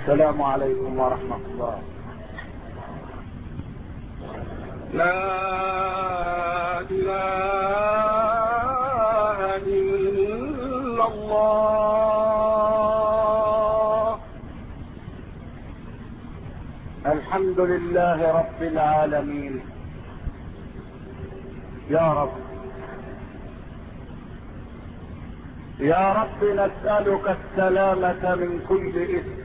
السلام عليكم ورحمة الله. لا إله إلا الله. الحمد لله رب العالمين. يا رب يا رب نسألك السلامة من كل إثم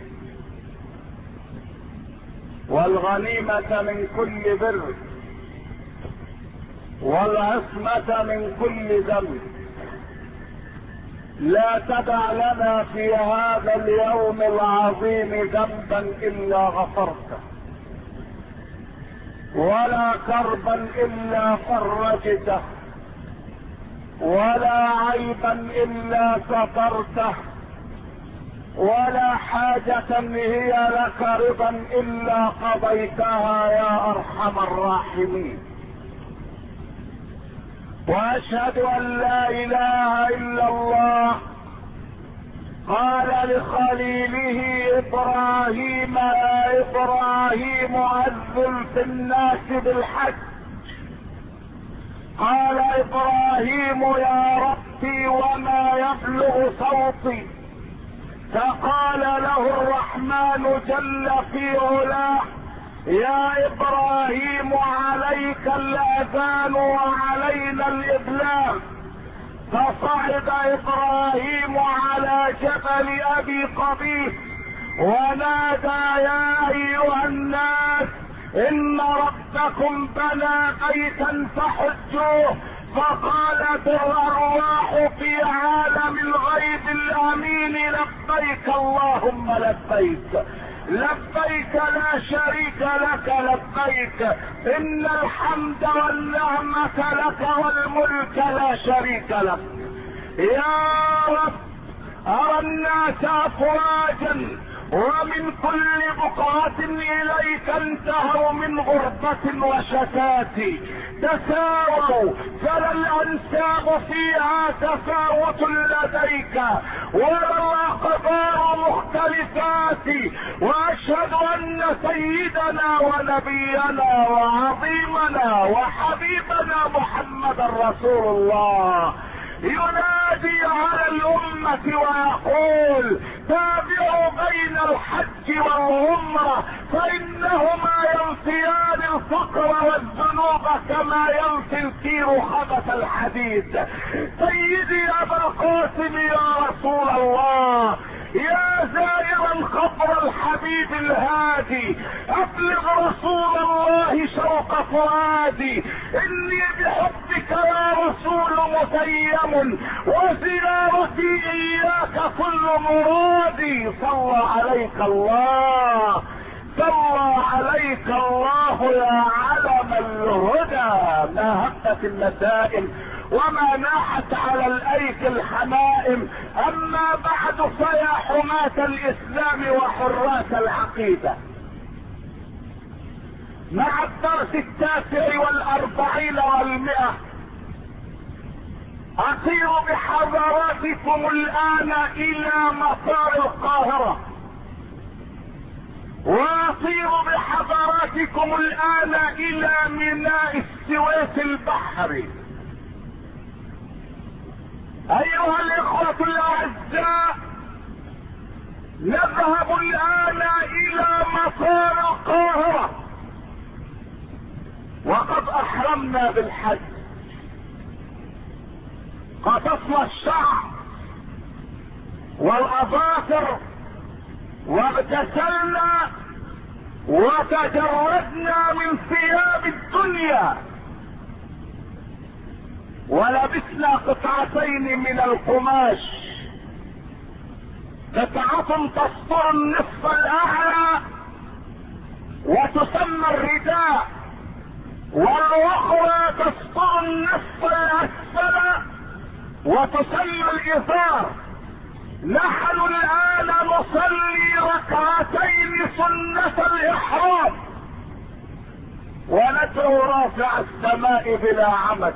والغنيمة من كل بر والعصمة من كل ذنب. لا تدع لنا في هذا اليوم العظيم ذنبا إلا غفرته، ولا كربا إلا فرجته، ولا عيبا إلا سترته، ولا حاجة هي لك رضا إلا قضيتها يا أرحم الراحمين. وأشهد أن لا إله إلا الله قال لخليله إبراهيم: يا إبراهيم أذن في الناس بالحج. قال إبراهيم: يا ربي وما يبلغ صوتي. فقال له الرحمن جل في علاه: يا إبراهيم عليك الأذان وعلينا الإبلاغ. فصعد إبراهيم على جبل أبي قبيس ونادى: يا أيها الناس إن ربكم بنى بيتا فحجوه. فقالت الأرواح في عالم الغيب الأمين: لبيك اللهم لبيك، لبيك لا شريك لك لبيك، إن الحمد والنعمة لك والملك لا شريك لك. يا رب أرى الناس أفواجا ومن كل بقعة إليك انتهوا من غربة وشتات، تساووا فلا الأنساب فيها تفاوت لديك ولا الأقدار مختلفات. وأشهد أن سيدنا ونبينا وعظيمنا وحبيبنا محمد رسول الله ينادي على الأمة ويقول: تابعوا بين الحج والعمرة فإنهما ينفيان الفقر والذنوب كما ينفي الكير خبث الحديد. سيدي أبا القاسم يا رسول الله، يا زائرا خبر الحبيب الهادي، أبلغ رسول الله شوق فؤادي، إني بحبك يا رسول متيم وزيارتي إياك كل مرادي. صلى عليك الله، صلى عليك الله يا علم الهدى. ما هبت المسائل وما ناحت على الايك الحمائم. اما بعد فيا حماة الاسلام وحراس العقيدة، مع الدرس 49 و100 اطير بحضراتكم الان الى مطار القاهرة، واطير بحضراتكم الان الى ميناء السويس البحري. ايها الاخوة الاعزاء، نذهب الان الى مطار القاهرة وقد احرمنا بالحج، قصصنا الشعر والاظافر واغتسلنا وتجردنا من ثياب الدنيا ولبسنا قطعتين من القماش، قطعة تستر النصف الاعلى وتسمى الرداء، والاخرى تستر النصف الاسفل وتسمى الازار. نحن الان نصلي ركعتين سنة الاحرام وندعو رافع السماء بلا عمد: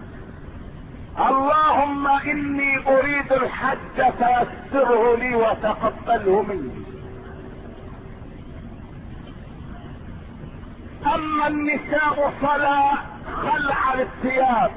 اللهم اني اريد الحج فيسره لي وتقبله مني. اما النساء فلا خلع للثياب،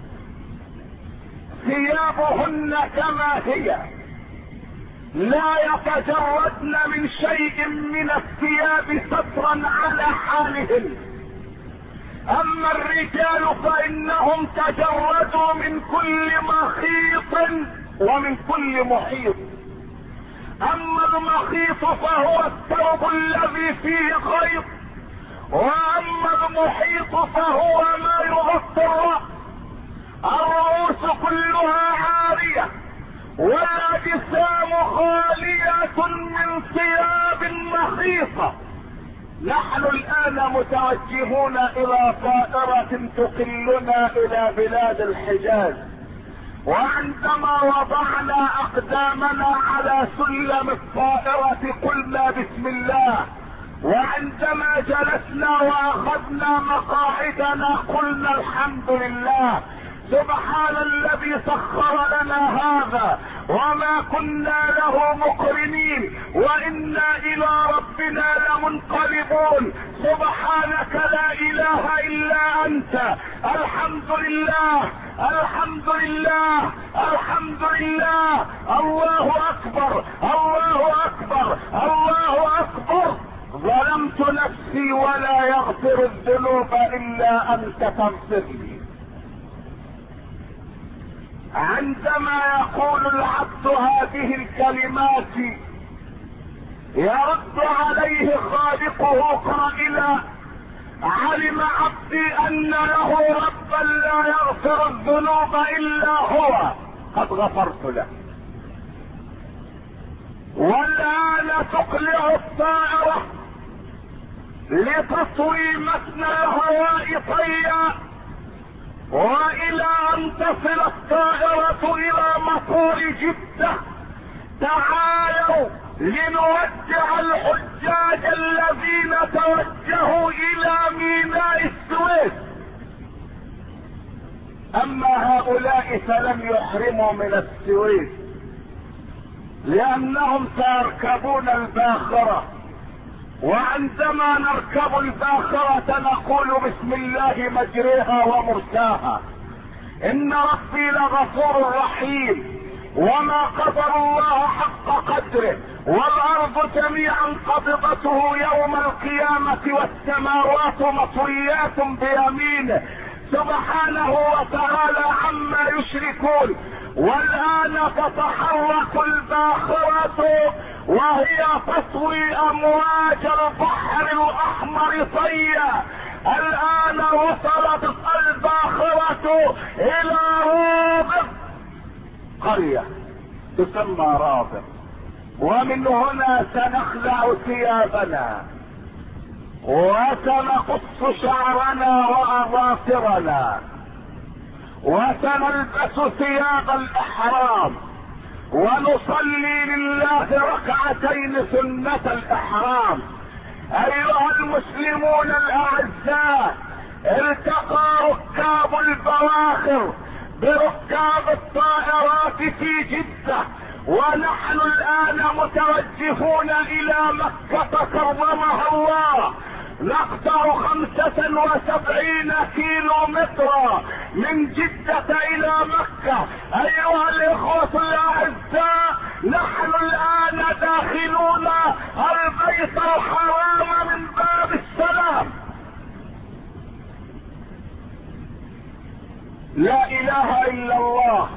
ثيابهن كما هي، لا يتجردن من شيء من الثياب سترا على حالهن. اما الرجال فانهم تجردوا من كل مخيط ومن كل محيط. اما المخيط فهو الثوب الذي فيه خيط، واما المحيط فهو ما يغطي الرأس. الرؤوس كلها عارية والاجسام خالية من ثياب مخيطة. نحن الان متوجهون الى طائرة تقلنا الى بلاد الحجاز، وعندما وضعنا اقدامنا على سلم الطائرة قلنا بسم الله، وعندما جلسنا واخذنا مقاعدنا قلنا الحمد لله. سبحان الذي سخر لنا هذا وما كنا له مقرنين وانا الى ربنا لمنقلبون. سبحانك لا اله الا انت. الحمد لله الحمد لله الحمد لله. الله اكبر الله اكبر الله اكبر. ظلمت نفسي ولا يغفر الذنوب الا انت فاغفر لي. عندما يقول العبد هذه الكلمات يرد عليه خالقه قائلا: علم عبدي ان له ربا لا يغفر الذنوب الا هو، قد غفرت له. والان تقلع الطائرة لتطوي متن الهواء طيا، والى ان تصل الطائرة الى مطار جدة. تعالوا لنودع الحجاج الذين توجهوا الى ميناء السويس. اما هؤلاء فلم يحرموا من السويس لانهم سيركبون الباخرة، وعندما نركب الباخرة نقول بسم الله مجريها ومرساها، ان ربي لغفور رحيم، وما قدر الله حق قدره، والارض جميعا قبضته يوم القيامة والسماوات مطويات بيمينه سبحانه وتعالى عما يشركون. والان تتحرك الباخرة وهي تطوي امواج البحر الاحمر طيا. الان وصلت الباخرة الى رابغ، قرية تسمى رابغ، ومن هنا سنخلع ثيابنا وسنقص شعرنا واظافرنا وسنلبس ثياب الاحرام ونصلي لله ركعتين سنة الاحرام. ايها المسلمون الاعزاء، التقى ركاب البواخر بركاب الطائرات في جدة، ونحن الان متوجهون الى مكة كرمها الله. نقطع 75 كيلو مترا من جدة الى مكة. ايها الاخوة الاعزاء، نحن الان داخلون البيت الحرام من باب السلام. لا اله الا الله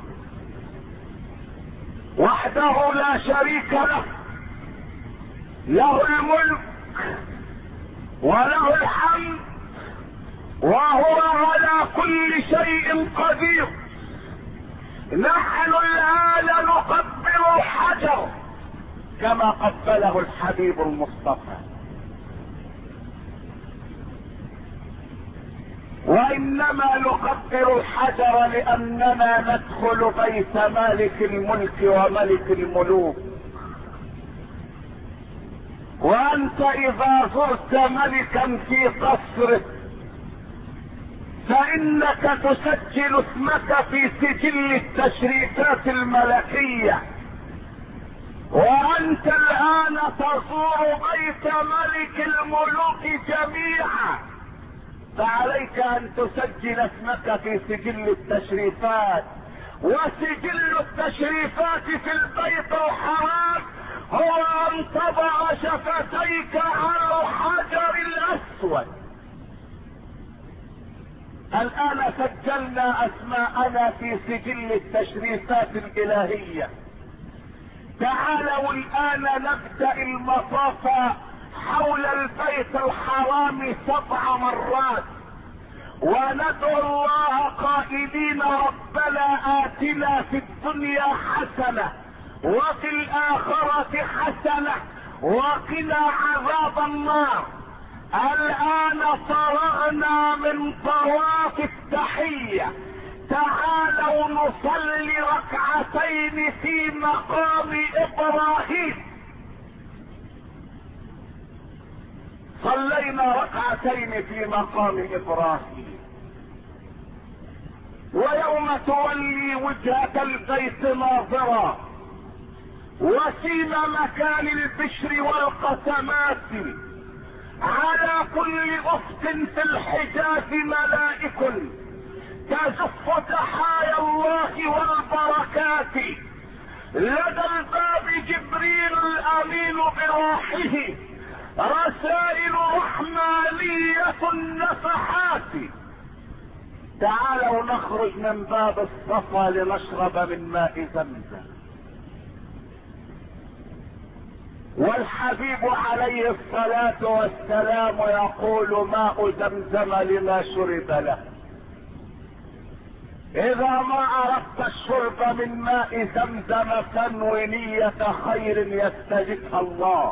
وحده لا شريك له، له الملك وله الحمد وهو على كل شيء قدير. نحن الان نقبل الحجر كما قبله الحبيب المصطفى، وانما نقبل الحجر لاننا ندخل بيت مالك الملك وملك الملوك. وانت اذا زرت ملكا في قصره فانك تسجل اسمك في سجل التشريفات الملكية، وانت الان تزور بيت ملك الملوك جميعا، فعليك ان تسجل اسمك في سجل التشريفات، وسجل التشريفات في البيت الحرام هو ان تضع شفتيك على الحجر الاسود. الان سجلنا اسماءنا في سجل التشريفات الالهية. تعالوا الان نبدأ المطاف حول البيت الحرام 7 مرات، وندعو الله قائلين ربنا آتنا في الدنيا حسنة وفي الآخرة حسنة وقنا عذاب النار. الآن فرغنا من طواف التحية، تعالوا نصلي ركعتين في مقام إبراهيم. صلينا ركعتين في مقام إبراهيم. ويوم تولي وجهة البيت ناظرا، وسيم مكان البشر والقسمات، على كل أفق في الحجاز ملائك تزف تحايا الله والبركات. لدى الباب جبريل الأمين بروحه، رسائل رحمانية النفحات. تعالوا نخرج من باب الصفا لنشرب من ماء زمزم. والحبيب عليه الصلاة والسلام يقول ماء زمزم لما شرب له. اذا ما اردت الشرب من ماء زمزم فانوي نية خير يستجبها الله.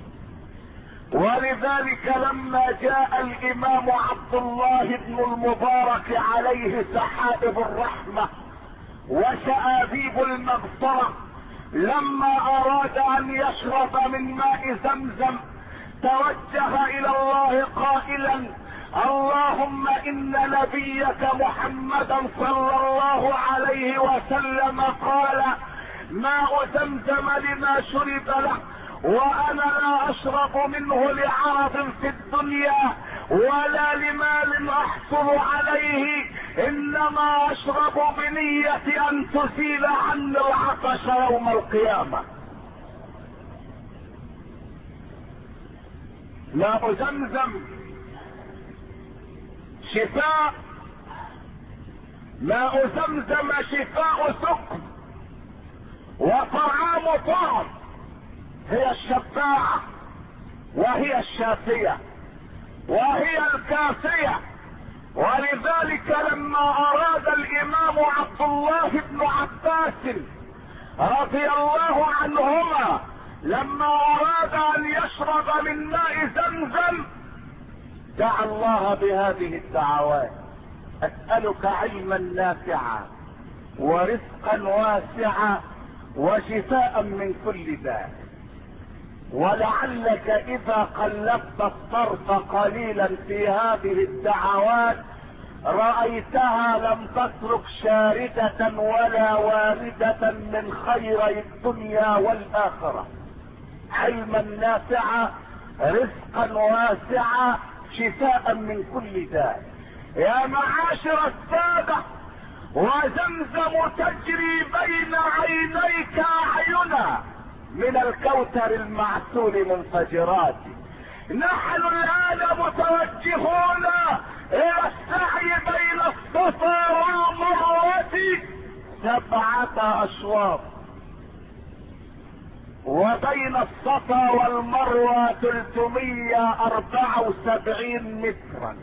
ولذلك لما جاء الامام عبد الله بن المبارك عليه سحائب الرحمة وشآذيب المغفرة، لما اراد ان يشرب من ماء زمزم توجه الى الله قائلا اللهم ان نبيك محمدا صلى الله عليه وسلم قال ماء زمزم لما شرب له، وانا لا اشرب منه لعرض في الدنيا ولا لمال احصل عليه، انما اشرب بنية ان تزيل عني العطش يوم القيامة. ماء زمزم شفاء، ماء زمزم شفاء سقم وطعام طعم، هي الشفاعة وهي الشافية وهي الكافية. ولذلك لما اراد الامام عبد الله بن عباس رضي الله عنهما لما اراد ان يشرب من ماء زمزم دعا الله بهذه الدعوات: اسألك علما نافعا ورزقا واسعا وشفاء من كل داء. ولعلك اذا قلبت الطرف قليلا في هذه الدعوات رأيتها لم تترك شاردة ولا واردة من خيري الدنيا والآخرة: علما نافعا، رزقا واسعا، شفاء من كل داء. يا معاشر السادة، وزمزم تجري بين عينيك اعينا من الكوثر المعسول منفجرات. نحن الان متوجهون الى السعي بين الصفا والمروة 7 اشواط، وبين الصفا والمروة 374 مترا،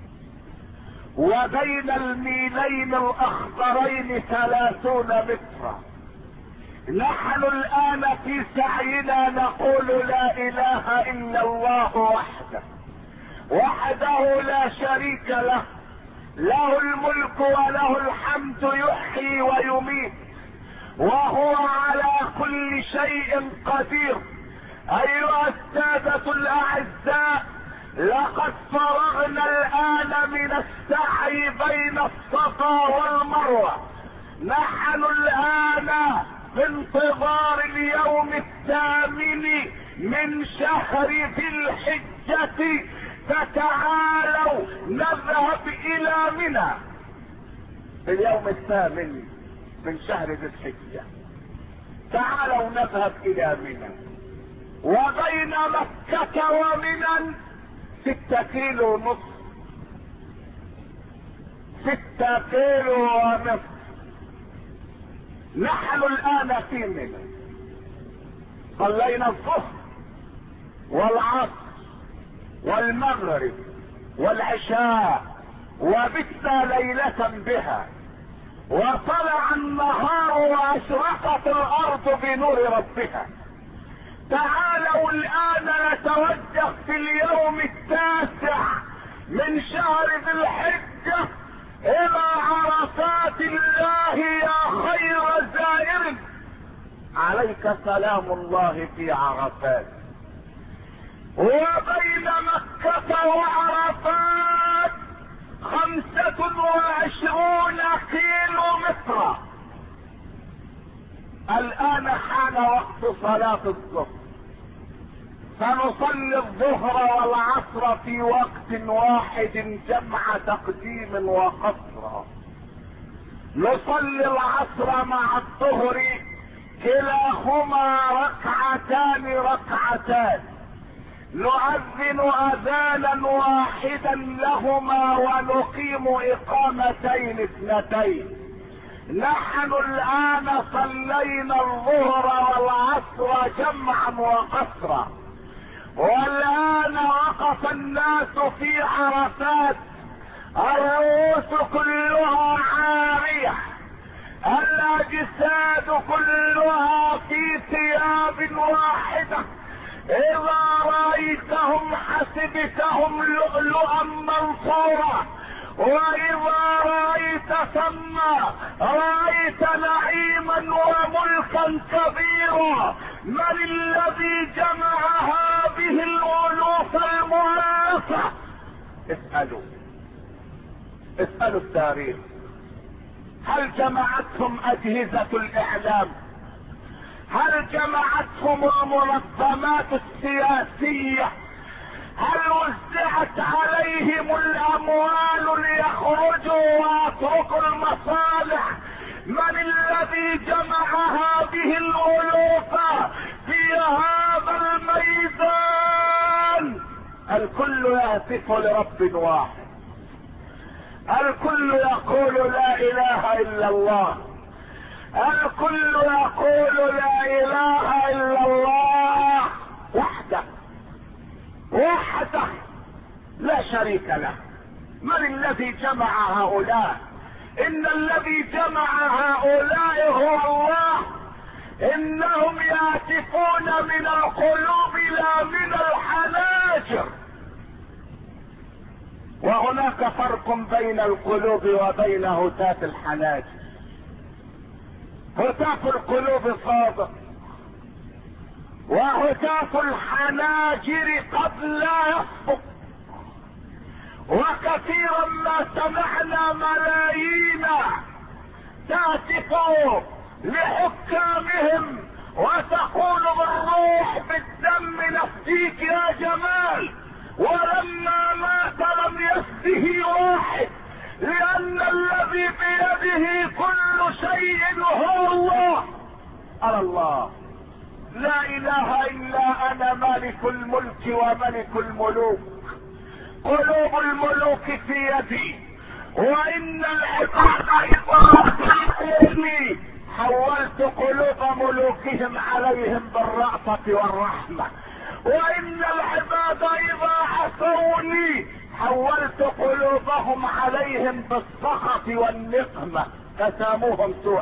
وبين الميلين الاخضرين 30 مترا. نحن الان في سعينا نقول لا اله الا الله وحده، وحده لا شريك له، له الملك وله الحمد يحيي ويميت وهو على كل شيء قدير. ايها السادة الاعزاء، لقد فرغنا الان من السعي بين الصفا والمروة. نحن الان في انتظار اليوم الثامن من شهر ذي الحجة، فتعالوا نذهب الى منى. في اليوم الثامن من شهر ذي الحجة تعالوا نذهب الى منى. وبين مكة ومنى 6 كيلو ونصف، 6 كيلو ونصف. نحن الان في منى، صلينا الظهر والعصر والمغرب والعشاء، وبتنا ليلة بها، وطلع النهار واشرقت الارض بنور ربها. تعالوا الان نتوجه في اليوم 9 من شهر ذي الحجة الى عرفات الله يا خير زائر. عليك سلام الله في عرفات. وبين مكة وعرفات 25 كيلو متر. الان حان وقت صلاة الظهر، سنصلي الظهر والعصر في وقت واحد جمع تقديم وقصر. نصلي العصر مع الظهر كلاهما ركعتان، نؤذن اذانا واحدا لهما ونقيم اقامتين 2. نحن الان صلينا الظهر والعصر جمعا وقصرا، والان وقف الناس في عرفات، الرؤوس كلها عارية، الاجساد كلها في ثياب واحدة. اذا رأيتهم حسبتهم لؤلؤا منصورا، واذا رأيت ثم رأيت نعيما وملكا كبيرا. من الذي جمع هذه الالوف المؤلفة؟ اسألوا التاريخ. هل جمعتهم اجهزة الاعلام؟ هل جمعتهم المنظمات السياسية؟ هل وزعت عليهم الاموال ليخرجوا ويتركوا المصالح؟ من الذي جمع هذه الالوف في هذا الميدان؟ الكل يهتف لرب واحد، الكل يقول لا اله الا الله، الكل يقول لا اله الا الله وحده لا شريك له. من الذي جمع هؤلاء؟ ان الذي جمع هؤلاء هو الله. انهم يهتفون من القلوب لا من الحناجر. وهناك فرق بين القلوب وبين هتاف الحناجر. هتاف القلوب صادق، وهتاف الحناجر قد لا يصدق. وكثيرا ما سمعنا ملايين تهتف لحكامهم وتقول بالروح بالدم نفديك يا جمال، ولما مات لم يفده واحد، لان الذي بيده كل شيء هو الله. على الله لا اله الا انا مالك الملك وملك الملوك. قلوب الملوك في يدي، وان العباد اذا حولت قلوب ملوكهم عليهم بالرأفة والرحمة، وان العباد اذا عصوني حولت قلوبهم عليهم بالسخط والنقمة، فساموهم سوء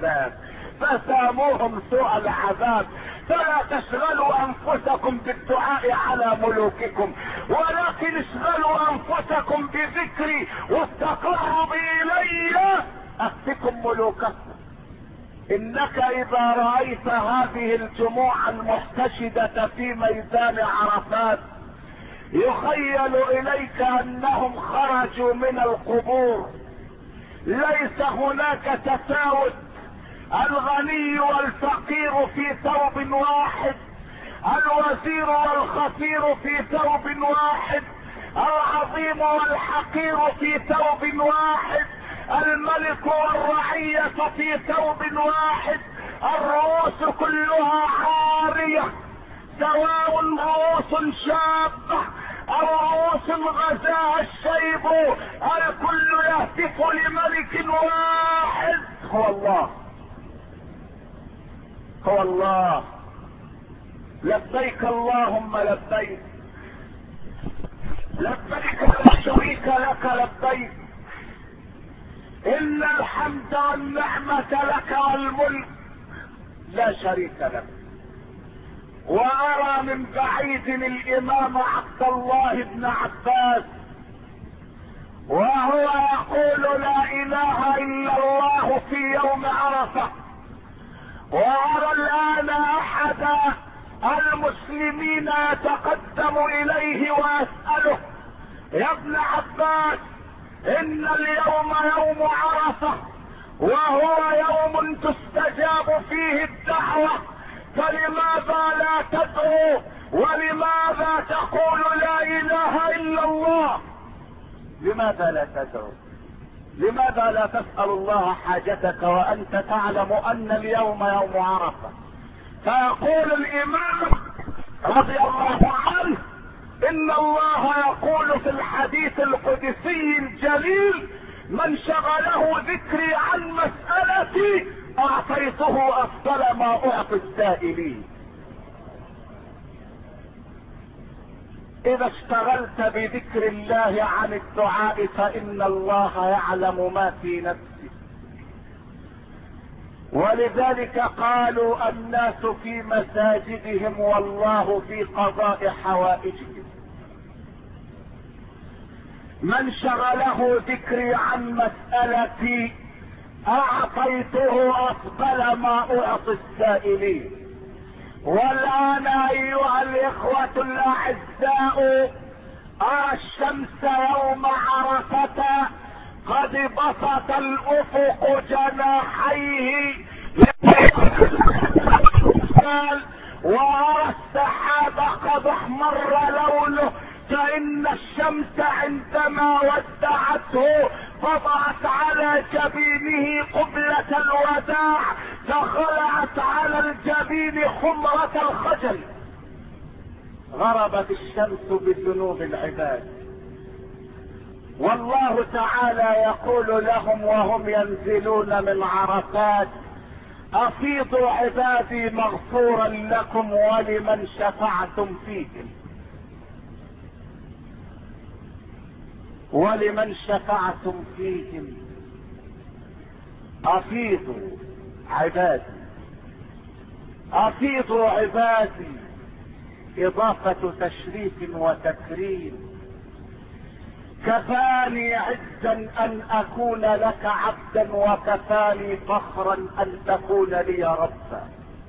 العذاب. فلا تشغلوا انفسكم بالدعاء على ملوككم، ولكن اشغلوا انفسكم بذكري والتقرب الي اهتكم ملوككم. انك اذا رأيت هذه الجموع المحتشدة في ميدان عرفات يخيل اليك انهم خرجوا من القبور. ليس هناك تفاوت الغني والفقير في ثوب واحد، الوزير والخفير في ثوب واحد، العظيم والحقير في ثوب واحد، الملك والرعية في ثوب واحد، الرؤوس كلها عارية، سواء رؤوس شابة او رؤوس غزاها الشيب، الكل يهتف لملك واحد هو الله. هو الله. لبيك اللهم لبيك، لبيك لا شريك لك لبيك، ان الحمد والنعمة لك والملك لا شريك لك. وارى من بعيد الامام عبد الله بن عباس وهو يقول لا اله الا الله في يوم عرفة، وارى الان احد المسلمين يتقدم اليه ويسأله يا ابن عباس ان اليوم يوم عرفة وهو يوم تستجاب فيه الدعوة، فلماذا لا تدعو ولماذا تقول لا اله الا الله؟ لماذا لا تدعو؟ لماذا لا تسأل الله حاجتك وانت تعلم ان اليوم يوم عرفة؟ فيقول الامام رضي الله عنه ان الله يقول في الحديث القدسي الجليل من شغله ذكري عن مسألتي اعطيته افضل ما اعطي السائلين. اذا اشتغلت بذكر الله عن الدعاء فان الله يعلم ما في نفسك، ولذلك قالوا الناس في مساجدهم والله في قضاء حوائجهم. من شغله ذكري عن مسألتي اعطيته افضل ما اعطي السائلين. والان ايها الاخوة الاعزاء ارى الشمس يوم عرفة قد بسط الافق جناحيه وارى السحاب قد احمر لونه، فان الشمس عندما ودعته وضعت على جبينه قبلة الوداع فخلعت على الجبين خمرة الخجل. غربت الشمس بذنوب العباد، والله تعالى يقول لهم وهم ينزلون من عرفات افيضوا عبادي مغفورا لكم ولمن شفعتم فيهم، ولمن شفعتم فيهم. افيضوا عبادي، افيضوا عبادي، اضافة تشريف وتكريم. كفاني عزا ان اكون لك عبدا وكفاني فخرا ان تكون لي ربا.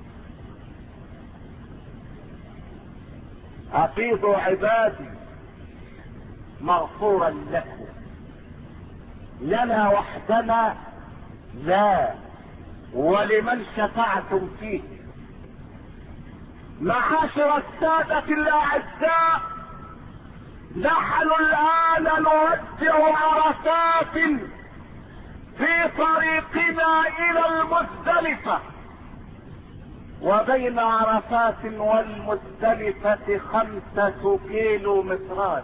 افيضوا عبادي مغفورا لكم، لنا وحدنا لا، ولمن شفعتم فيه. معاشر السادة الاعزاء، نحن الان نودع عرفات في طريقنا الى المزدلفة، وبين عرفات والمزدلفة 5 كيلو مترات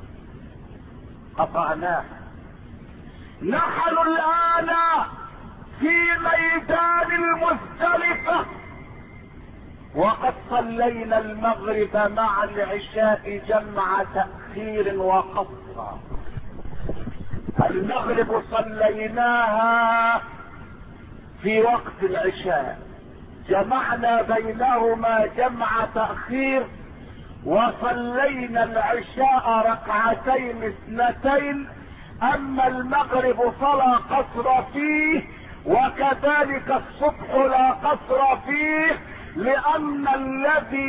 قطعناها. نحن الان في ميدان المزدلفة وقد صلينا المغرب مع العشاء جمع تأخير وقصر. المغرب صليناها في وقت العشاء، جمعنا بينهما جمع تأخير، وصلينا العشاء 2 اما المغرب فلا قصر فيه، وكذلك الصبح لا قصر فيه، لان الذي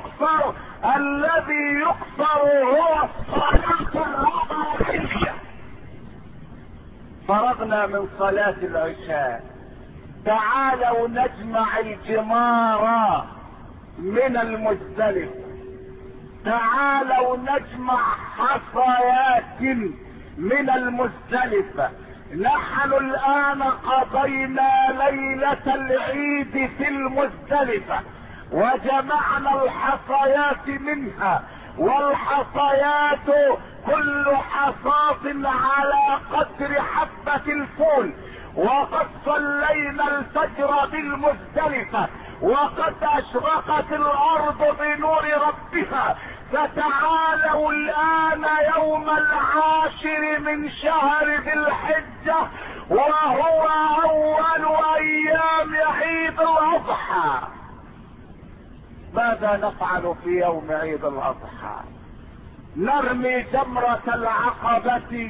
يقصر هو الصلاة الرباعية. فرغنا من صلاة العشاء تعالوا نجمع الجمار من المزدلف، تعالوا نجمع حصيات من المزدلفة. نحن الآن قضينا ليلة العيد في المزدلفة وجمعنا الحصيات منها، والحصيات كل حصاة على قدر حبة الفول. وقد صلينا الفجر بالمزدلفة وقد اشرقت الارض بنور ربها. فتعالوا الان يوم 10 من شهر ذي الحجة، وهو اول ايام عيد الاضحى. ماذا نفعل في يوم عيد الاضحى؟ نرمي جمرة العقبة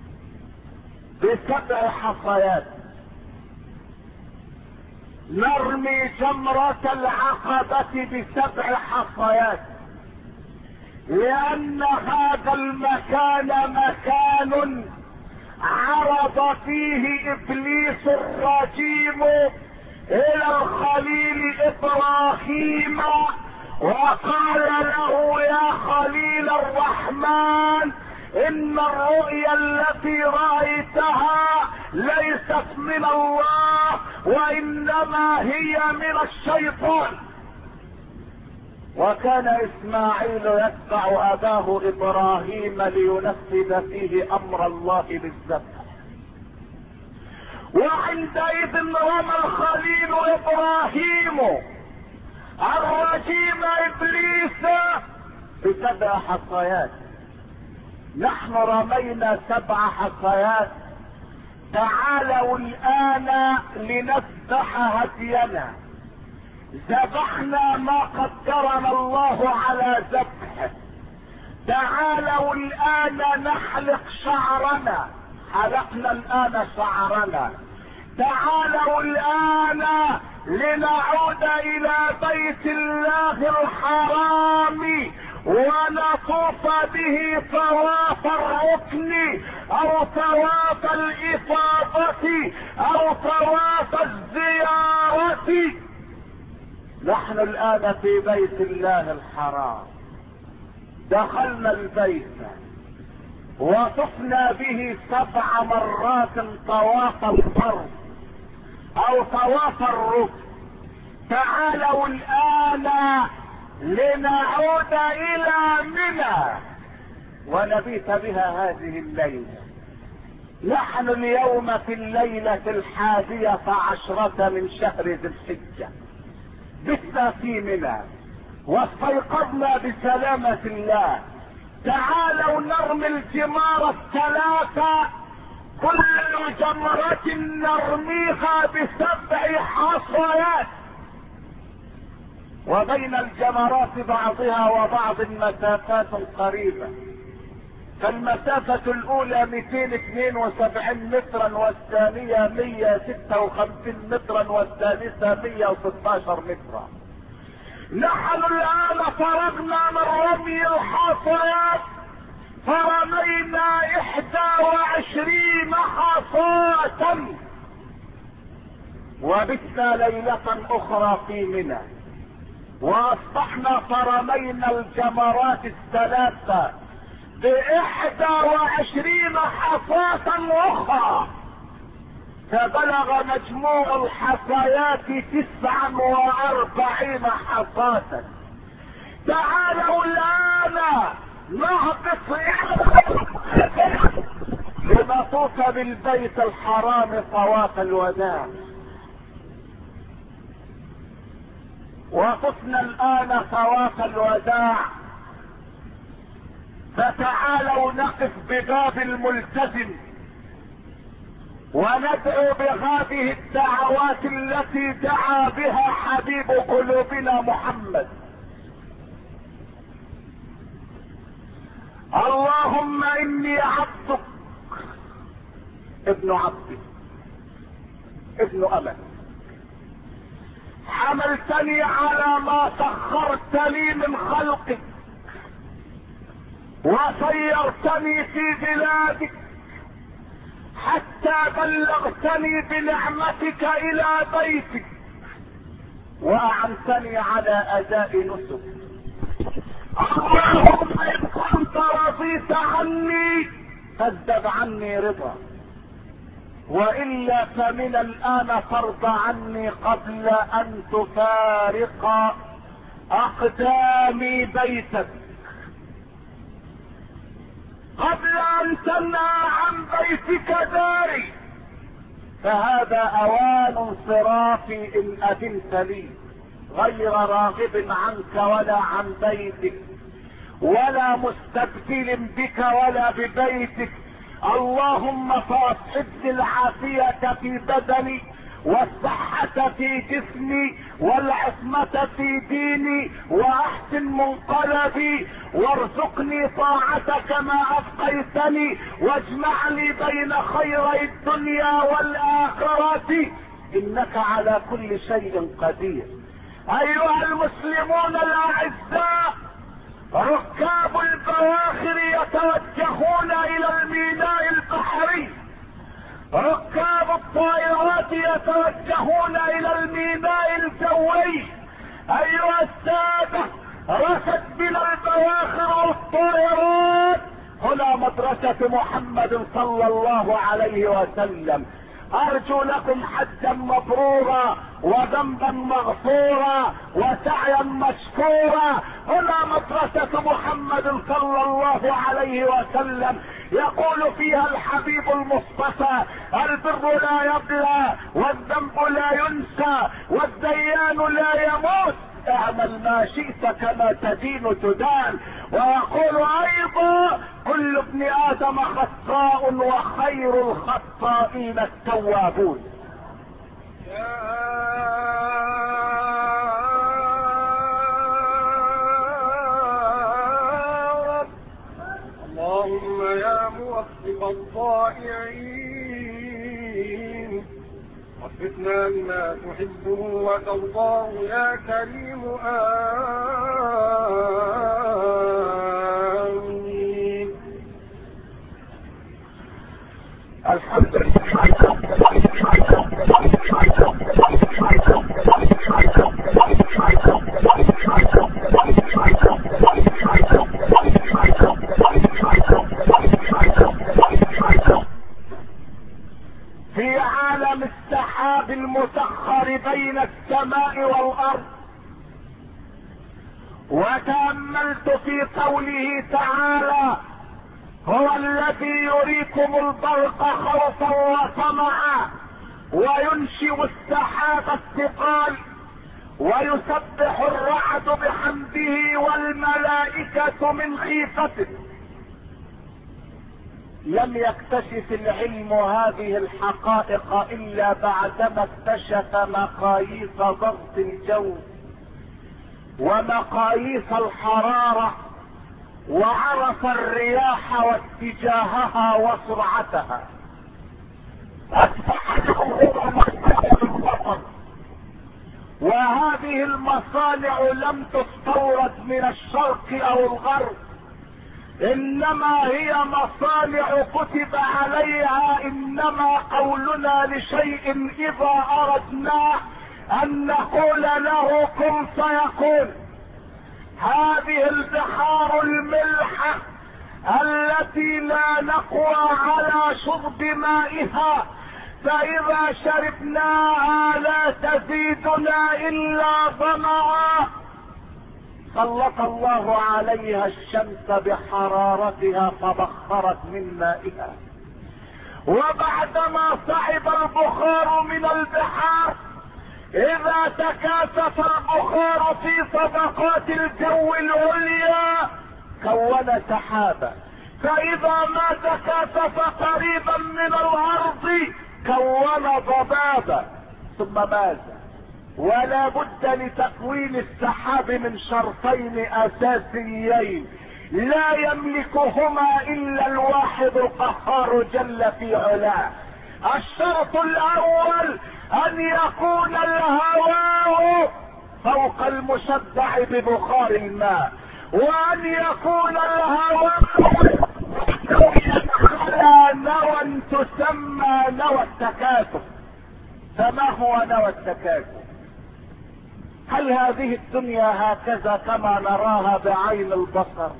ب7 حصيات، نرمي جمرة العقبة ب7 حصيات، لان هذا المكان مكان عرض فيه ابليس الرجيم الى الخليل ابراهيم وقال له يا خليل الرحمن ان الرؤيا التي رأيتها ليست من الله وانما هي من الشيطان. وكان اسماعيل يتبع اباه ابراهيم لينفذ فيه امر الله بالذبح. وعندئذ رمى الخليل ابراهيم الرجيم ابليس ب7 حصيات. نحن رمينا 7 حصيات. تعالوا الان لنذبح هدينا. ذبحنا ما قدرنا الله على ذبحه. تعالوا الان نحلق شعرنا. حلقنا الان شعرنا. تعالوا الان لنعود الى بيت الله الحرام ونطوف به طواف الركن او طواف الافاضة او طواف الزيارة. نحن الان في بيت الله الحرام. دخلنا البيت وطفنا به 7 مرات طواف الفرض او طواف الركن. تعالوا الان لنعود الى منى ونبيت بها هذه الليلة. نحن اليوم في الليلة 11 من شهر ذي الحجة. بتنا في منى واستيقظنا بسلامة الله. تعالوا نرمي الجمار 3، كل جمرة نرميها ب7 حصيات. وبين الجمرات بعضها وبعض المسافات قريبة. فالمسافة الاولى 272 مترا والثانية 156 مترا والثالثة 116 مترا. نحن الان فرغنا من رمي الحصيات فرمينا 21 حصاة وبتنا ليلة اخرى في منى واصبحنا فرمينا الجمرات 3 ب21 حصاة اخرى، فبلغ مجموع الحصيات 49 حصاة. تعالوا الان نهبط لنطوف بالبيت الحرام طواف الوداع. وقفنا الان طواف الوداع. فتعالوا نقف بباب الملتزم وندعو بهذه الدعوات التي دعا بها حبيب قلوبنا محمد. اللهم اني عبدك ابن عبدك ابن امك، حملتني على ما سخرت لي من خلقك وسيرتني في بلادك حتى بلغتني بنعمتك الى بيتك واعنتني على اداء نسك. اللهم ان كنت رضيت عني فازدد عني رضا، والا فمن الان ترضى عني قبل ان تفارق اقدامي بيتك، قبل ان تنهى عن بيتك داري. فهذا اوان انصرافي ان اذنت لي، غير راغب عنك ولا عن بيتك ولا مستبدل بك ولا ببيتك. اللهم فاصحبني العافية في بدني والصحة في جسمي والعصمة في ديني واحسن منقلبي وارزقني طاعتك ما ابقيتني واجمع لي بين خيري الدنيا والاخرة انك على كل شيء قدير. ايها المسلمون الاعزاء، ركاب البواخر يتوجهون الى الميناء البحري، ركاب الطائرات يتوجهون الى الميناء الجوي. ايها السادة، رست بنا البواخر والطائرات هنا مدرسة محمد صلى الله عليه وسلم. ارجو لكم حجا مبرورا وذنبا مغفورا وسعيا مشكورا. هنا مدرسة محمد صلى الله عليه وسلم يقول فيها الحبيب المصطفى: البر لا يبلى والذنب لا ينسى والديان لا يموت، اعمل ما شئت كما تدين تدان. ويقول ايضا: كل ابن ادم خطاء وخير الخطائين التوابون. اللهم يا موفق الضائعين وفقنا لما تحبه وترضاه يا كريم آمين. الحمد لله. في عالم السحاب المسخر بين السماء والارض، وتأملت في قوله تعالى: هو الذي يريكم البرق خوفا وطمعا وينشئ السحاب الثقال ويسبح الرعد بحمده والملائكة من خيفته. لم يكتشف العلم هذه الحقائق الا بعدما اكتشف مقاييس ضغط الجو ومقاييس الحرارة، وعرف الرياح واتجاهها وسرعتها. وهذه المصانع لم تستورد من الشرق او الغرب، انما هي مصانع كتب عليها انما قولنا لشيء اذا اردناه ان نقول له كن فيكون. هذه البحار الملحة التي لا نقوى على شرب مائها، فاذا شربناها لا تزيدنا الا ظمأ، سلط الله عليها الشمس بحرارتها فبخرت من مائها. وبعدما صعد البخار من البحار، اذا تكاثف البخار في طبقات الجو العليا كون سحابا، فاذا ما تكاثف قريبا من الارض كون ضبابا. ثم ماذا؟ ولا بد لتكوين السحاب من شرطين اساسيين لا يملكهما الا الواحد القهار جل في علاه. الشرط الاول ان يكون الهواء فوق المشبع ببخار الماء، وان يكون الهواء على نوى تسمى التكاثف. فما هو نوى التكاثف؟ هل هذه الدنيا هكذا كما نراها بعين البصر؟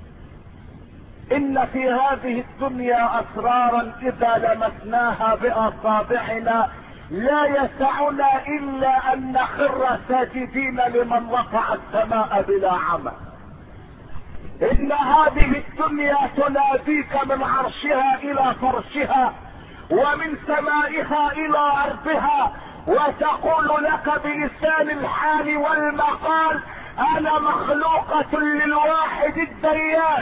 ان في هذه الدنيا اسرارا اذا لمسناها باصابعنا لا يسعنا الا ان نخر ساجدين لمن رفع السماء بلا عمى. ان هذه الدنيا تناديك من عرشها الى فرشها ومن سمائها الى ارضها، وتقول لك بلسان الحال والمقال انا مخلوقة للواحد الديان.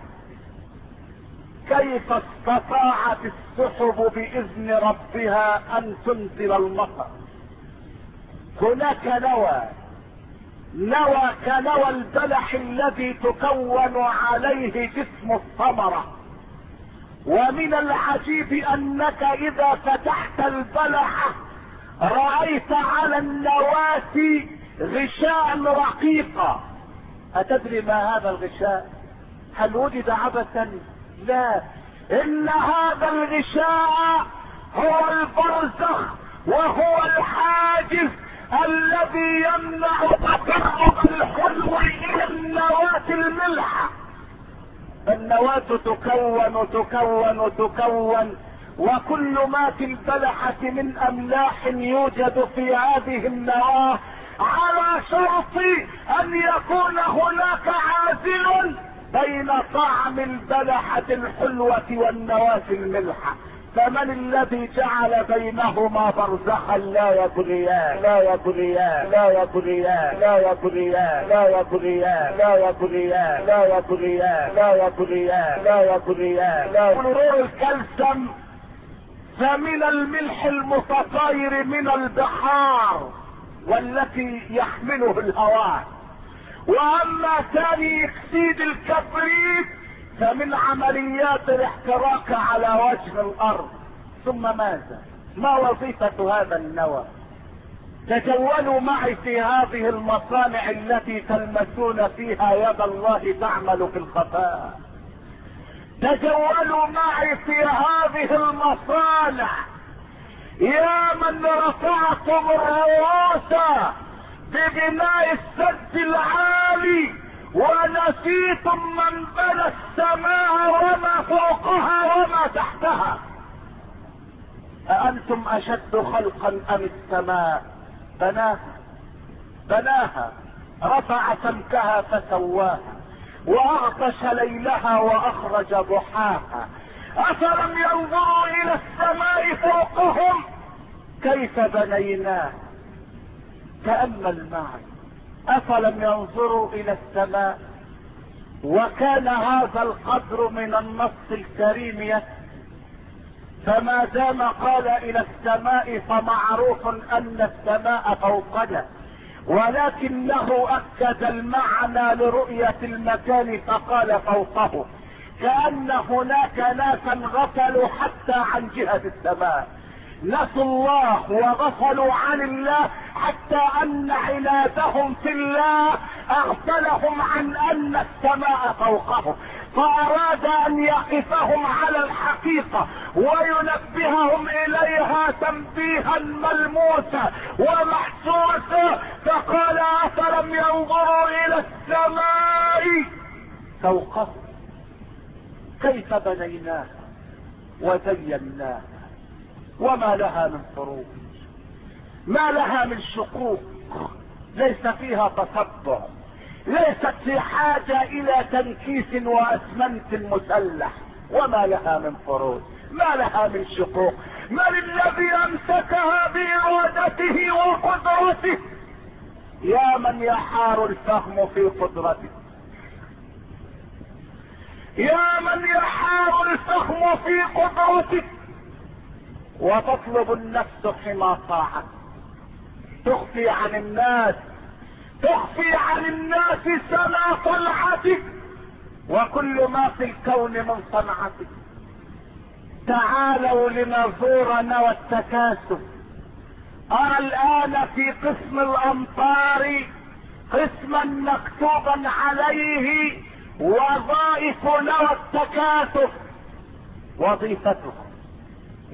كيف استطاعت السحب باذن ربها ان تنزل المطر؟ هناك نوى كنوى البلح الذي تكون عليه جسم الثمرة. ومن العجيب انك اذا فتحت البلح رأيت على النواة غشاء رقيقا. أتدري ما هذا الغشاء؟ هل وجد عبثا؟ لا، ان هذا الغشاء هو البرزخ وهو الحاجز الذي يمنع تقرب الحلو الى النواة الملحة. النواة تكون وكل ما في البلحة من املاح يوجد في هذه النواة على شرط ان يكون هناك عازل بين طعم البلحة الحلوة والنواة الملحة. فمن الذي جعل بينهما برزخا لا يبغيان لا يبغيان لا يبغيان لا يبغيان لا يبغيان لا يبغيان لا يبغيان لا يبغيان لا يبغيان لا مرور الكلسم فمن الملح المتطاير من البحار والتي يحمله الهواء. واما ثاني اكسيد الكبريت فمن عمليات الاحتراق على وجه الارض. ثم ماذا؟ ما وظيفة هذا النوى؟ تجولوا معي في هذه المصانع التي تلمسون فيها يد الله تعمل في الخفاء. تجولوا معي في هذه المصانع يا من رفعتم الرؤوس ببناء السد العالي ونسيتم من بنى السماء وما فوقها وما تحتها. أأنتم أشد خلقا أم السماء؟ بناها رفع سمكها فسواها وأغطش ليلها وأخرج ضحاها. أفلم ينظروا إلى السماء فوقهم كيف بنيناه؟ تأمل معي. أفلم ينظروا إلى السماء؟ وكان هذا القدر من النص الكريم فما دام قال إلى السماء فمعروف أن السماء فوقنا، ولكنه أكد المعنى لرؤية المكان فقال فوقه، كأن هناك ناسا غفلوا حتى عن جهة السماء، نسوا الله وغفلوا عن الله حتى ان عنادهم في الله اغفلهم عن ان السماء فوقهم، فاراد ان يقفهم على الحقيقة وينبههم اليها تنبيها ملموسا ومحسوسا، فقال افلم ينظروا الى السماء فوقهم كيف بنيناها وزيناها وما لها من فروج، ما لها من شقوق، ليس فيها تصدع، ليست في حاجة الى تنكيس واسمنت مسلح، وما لها من فروج، ما لها من شقوق. من الذي امسكها بارادته وقدرته؟ يا من يحار الفهم في قدرته، يا من يحار الفهم في قدرته، وتطلب النفس حمى طاعتك، تخفي عن الناس سنى طلعتك وكل ما في الكون من صنعتك. تعالوا لنزور نوى التكاثف. ارى الان في قسم الامطار قسما مكتوبا عليه وظائف نوى التكاثف. وظيفته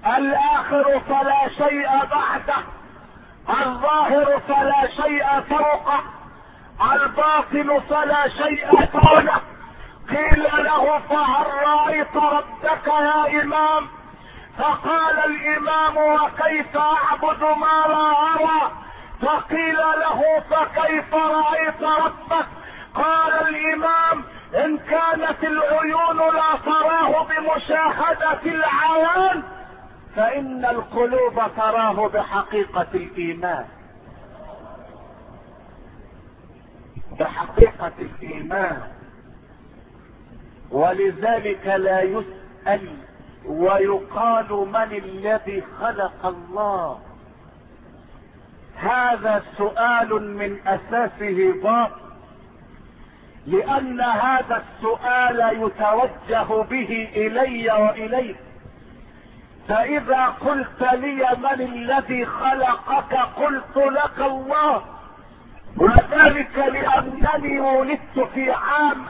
الاخر فلا شيء بعده، الظاهر فلا شيء فوقه، الباطن فلا شيء دونه. قيل له فهل رأيت ربك يا امام؟ فقال الامام وكيف اعبد ما لا ارى؟ فقيل له فكيف رأيت ربك؟ قال الامام ان كانت العيون لا تراه بمشاهدة العيان فان القلوب تراه بحقيقة الايمان، بحقيقة الايمان. ولذلك لا يسأل ويقال من الذي خلق الله. هذا سؤال من اساسه باطل، لان هذا السؤال يتوجه به الي واليك. فاذا قلت لي من الذي خلقك قلت لك الله، وذلك لانني ولدت في عام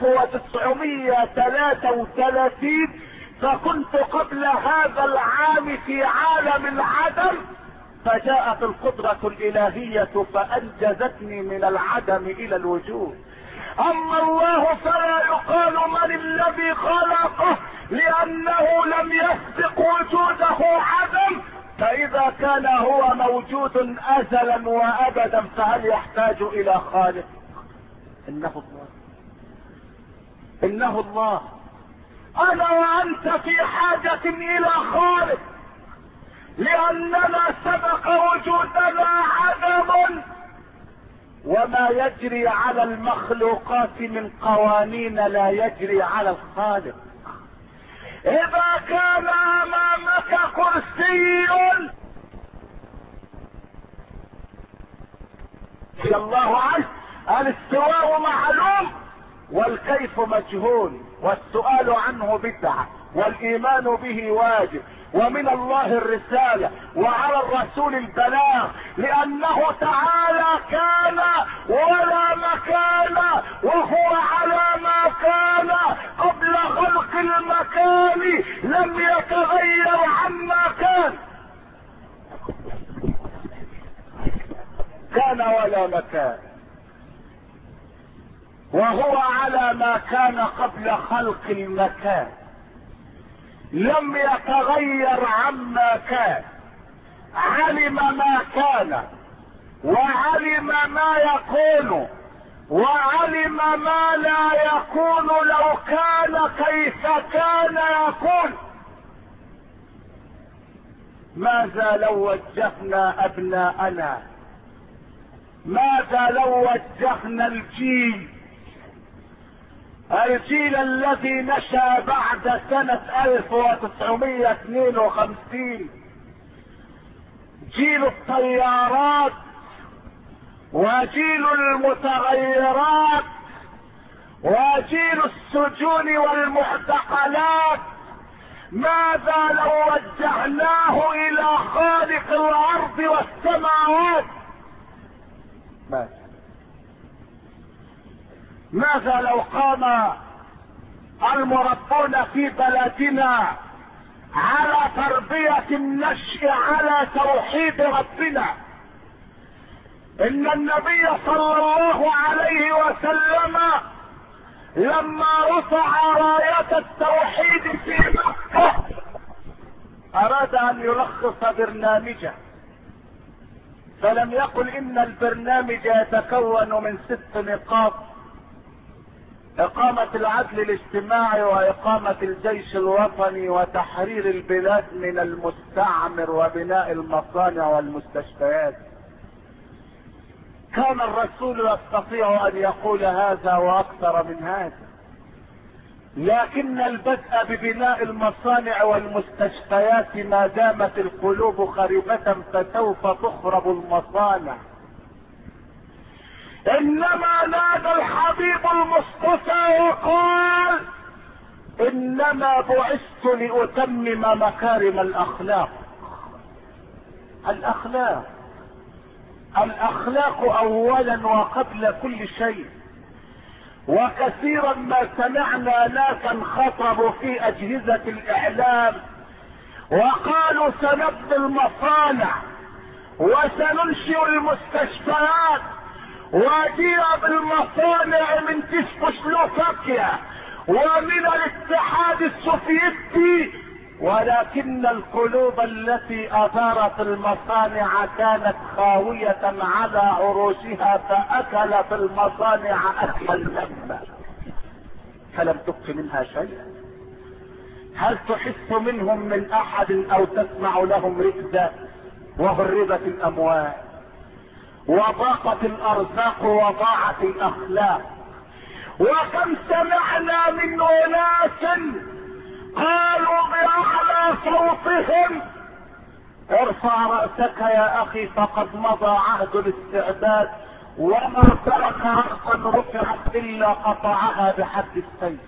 1933 فكنت قبل هذا العام في عالم العدم، فجاءت القدرة الالهية فانجزتني من العدم الى الوجود. اما الله فلا يقال من الذي خلقه لانه لم يسبق وجوده عدم، فاذا كان هو موجود ازلا وابدا فهل يحتاج الى خالق؟ انه الله، انه الله. انا وانت في حاجة الى خالق، لاننا سبق وجودنا عدم، وما يجري على المخلوقات من قوانين لا يجري على الخالق. اذا كان امامك كرسي رضي الله عنه الاستواء معلوم والكيف مجهول، والسؤال عنه بدعة، والايمان به واجب، ومن الله الرسالة، وعلى الرسول البلاغ، لانه تعالى كان ولا مكان، وهو على ما كان قبل خلق المكان، لم يتغير عما كان. كان ولا مكان، وهو على ما كان قبل خلق المكان، لم يتغير عما كان. علم ما كان، وعلم ما يكون، وعلم ما لا يكون لو كان كيف كان يكون. ماذا لو وجهنا ابناءنا؟ ماذا لو وجهنا الجيل الذي نشأ بعد سنة 1952، جيل الطيارات وجيل المتغيرات وجيل السجون والمعتقلات؟ ماذا لو وجهناه الى خالق الارض والسماوات؟ ماذا لو قام المربون في بلدنا على تربية النشء على توحيد ربنا؟ ان النبي صلى الله عليه وسلم لما رفع راية التوحيد في مكة اراد ان يلخص برنامجه، فلم يقل ان البرنامج يتكون من 6 نقاط: اقامة العدل الاجتماعي، واقامة الجيش الوطني، وتحرير البلاد من المستعمر، وبناء المصانع والمستشفيات. كان الرسول يستطيع ان يقول هذا واكثر من هذا، لكن البدء ببناء المصانع والمستشفيات ما دامت القلوب خربة فسوف تخرب المصانع. انما نادى الحبيب المصطفى وقال: انما بعثت لاتمم مكارم الاخلاق. الاخلاق اولا وقبل كل شيء. وكثيرا ما سمعنا ناسا خطبوا في اجهزة الاعلام وقالوا سنبني المصانع وسننشئ المستشفيات، وجيء بالمصانع من تشيكوسلوفاكيا ومن الاتحاد السوفيتي، ولكن القلوب التي أدارت المصانع كانت خاوية على عروشها، فأكلت المصانع أكل اللمة فلم تبق منها شيء. هل تحس منهم من أحد أو تسمع لهم ركزة؟ وهربت الأموال وضاقت الأرزاق وضاعت الأخلاق. وكم سمعنا من أناس قالوا بأعلى صوتهم: ارفع رأسك يا أخي فقد مضى عهد الاستعداد، وما ترك رأسا رفعت إلا قطعها بحد السيف.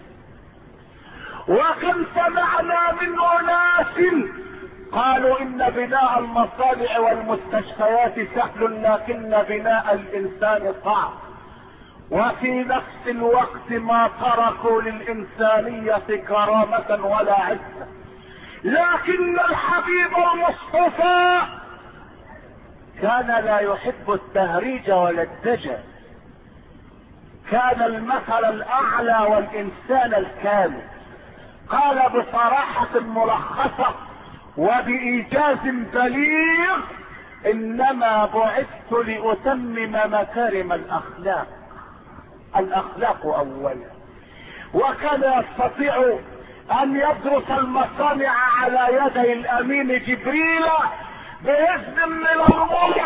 وكم سمعنا من أناس قالوا إن بناء المصانع والمستشفيات سهل، لكن بناء الإنسان صعب. وفي نفس الوقت ما تركوا للإنسانية كرامة ولا عزة. لكن الحبيب المصطفى كان لا يحب التهريج ولا الدجل، كان المثل الأعلى والإنسان الكامل. قال بصراحة ملخصة وبإيجاز بليغ: إنما بعثت لأتمم مكارم الأخلاق. الأخلاق أولا. وكان يستطيع أن يدرس المصانع على يدي الأمين جبريل بإذن من الله،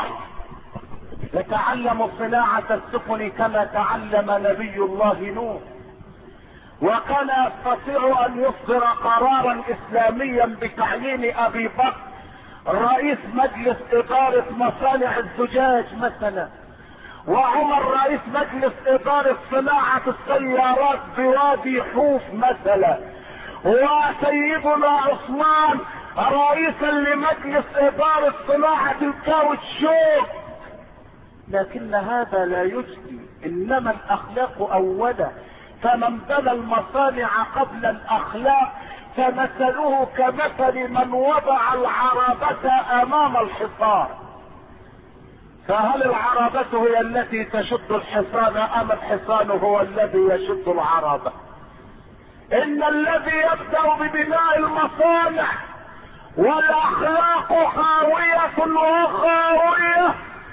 يتعلم صناعة السفن كما تعلم نبي الله نوح. وكان يستطيع أن يصدر قرارا إسلاميا بتعيين أبي بكر رئيس مجلس إدارة مصانع الزجاج مثلا، وعمر رئيس مجلس إدارة صناعة السيارات بوادي حوف مثلا، وسيدنا عثمان رئيسا لمجلس إدارة صناعة الكاوتشوك. لكن هذا لا يجدي، إنما الأخلاق أولا. فمن بنى المصانع قبل الأخلاق فمثله كمثل من وضع العربة أمام الحصار. فهل العربة هي التي تشد الحصان أم الحصان هو الذي يشد العربة؟ إن الذي يبدأ ببناء المصانع والأخلاق خاوية وخاوية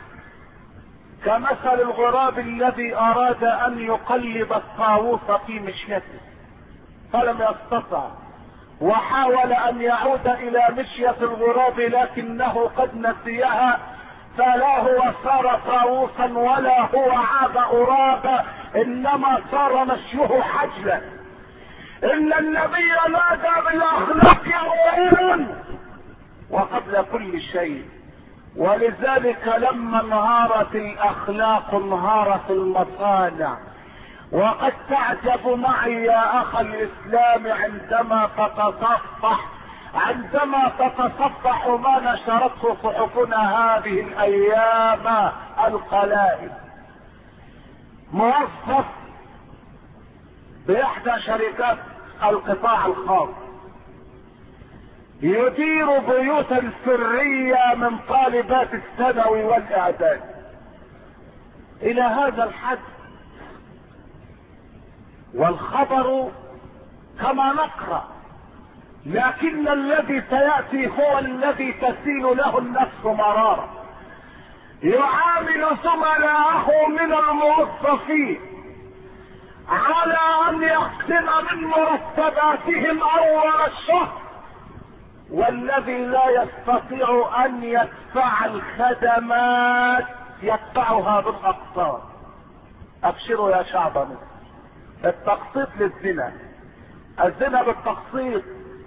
كمثل الغراب الذي أراد أن يقلب الطاووس في مشيته فلم يستطع، وحاول أن يعود إلى مشية الغراب لكنه قد نسيها، فلا هو صار طاووسا ولا هو عاد غرابا، إنما صار مشيه حجلا. إن النبي نادى بالأخلاق أولا وقبل كل شيء. ولذلك لما انهارت الأخلاق انهارت المصانع. وقد تعجب معي يا أخ الإسلام عندما تتصفح ما نشرته صحفنا هذه الأيام القلائل. موظف بإحدى شركات القطاع الخاص يدير بيوتا سرية من طالبات الثانوي والإعداد إلى هذا الحد، والخبر كما نقرأ، لكن الذي سيأتي هو الذي تسيل له النفس مرارا. يعامل زملائه من الموظفين على أن يقسم من مرتباتهم أول الشهر، والذي لا يستطيع أن يدفع الخدمات يدفعها بالأقساط. أبشروا يا شعب مصر، التقسيط للزنا، الزنا بالتقسيط،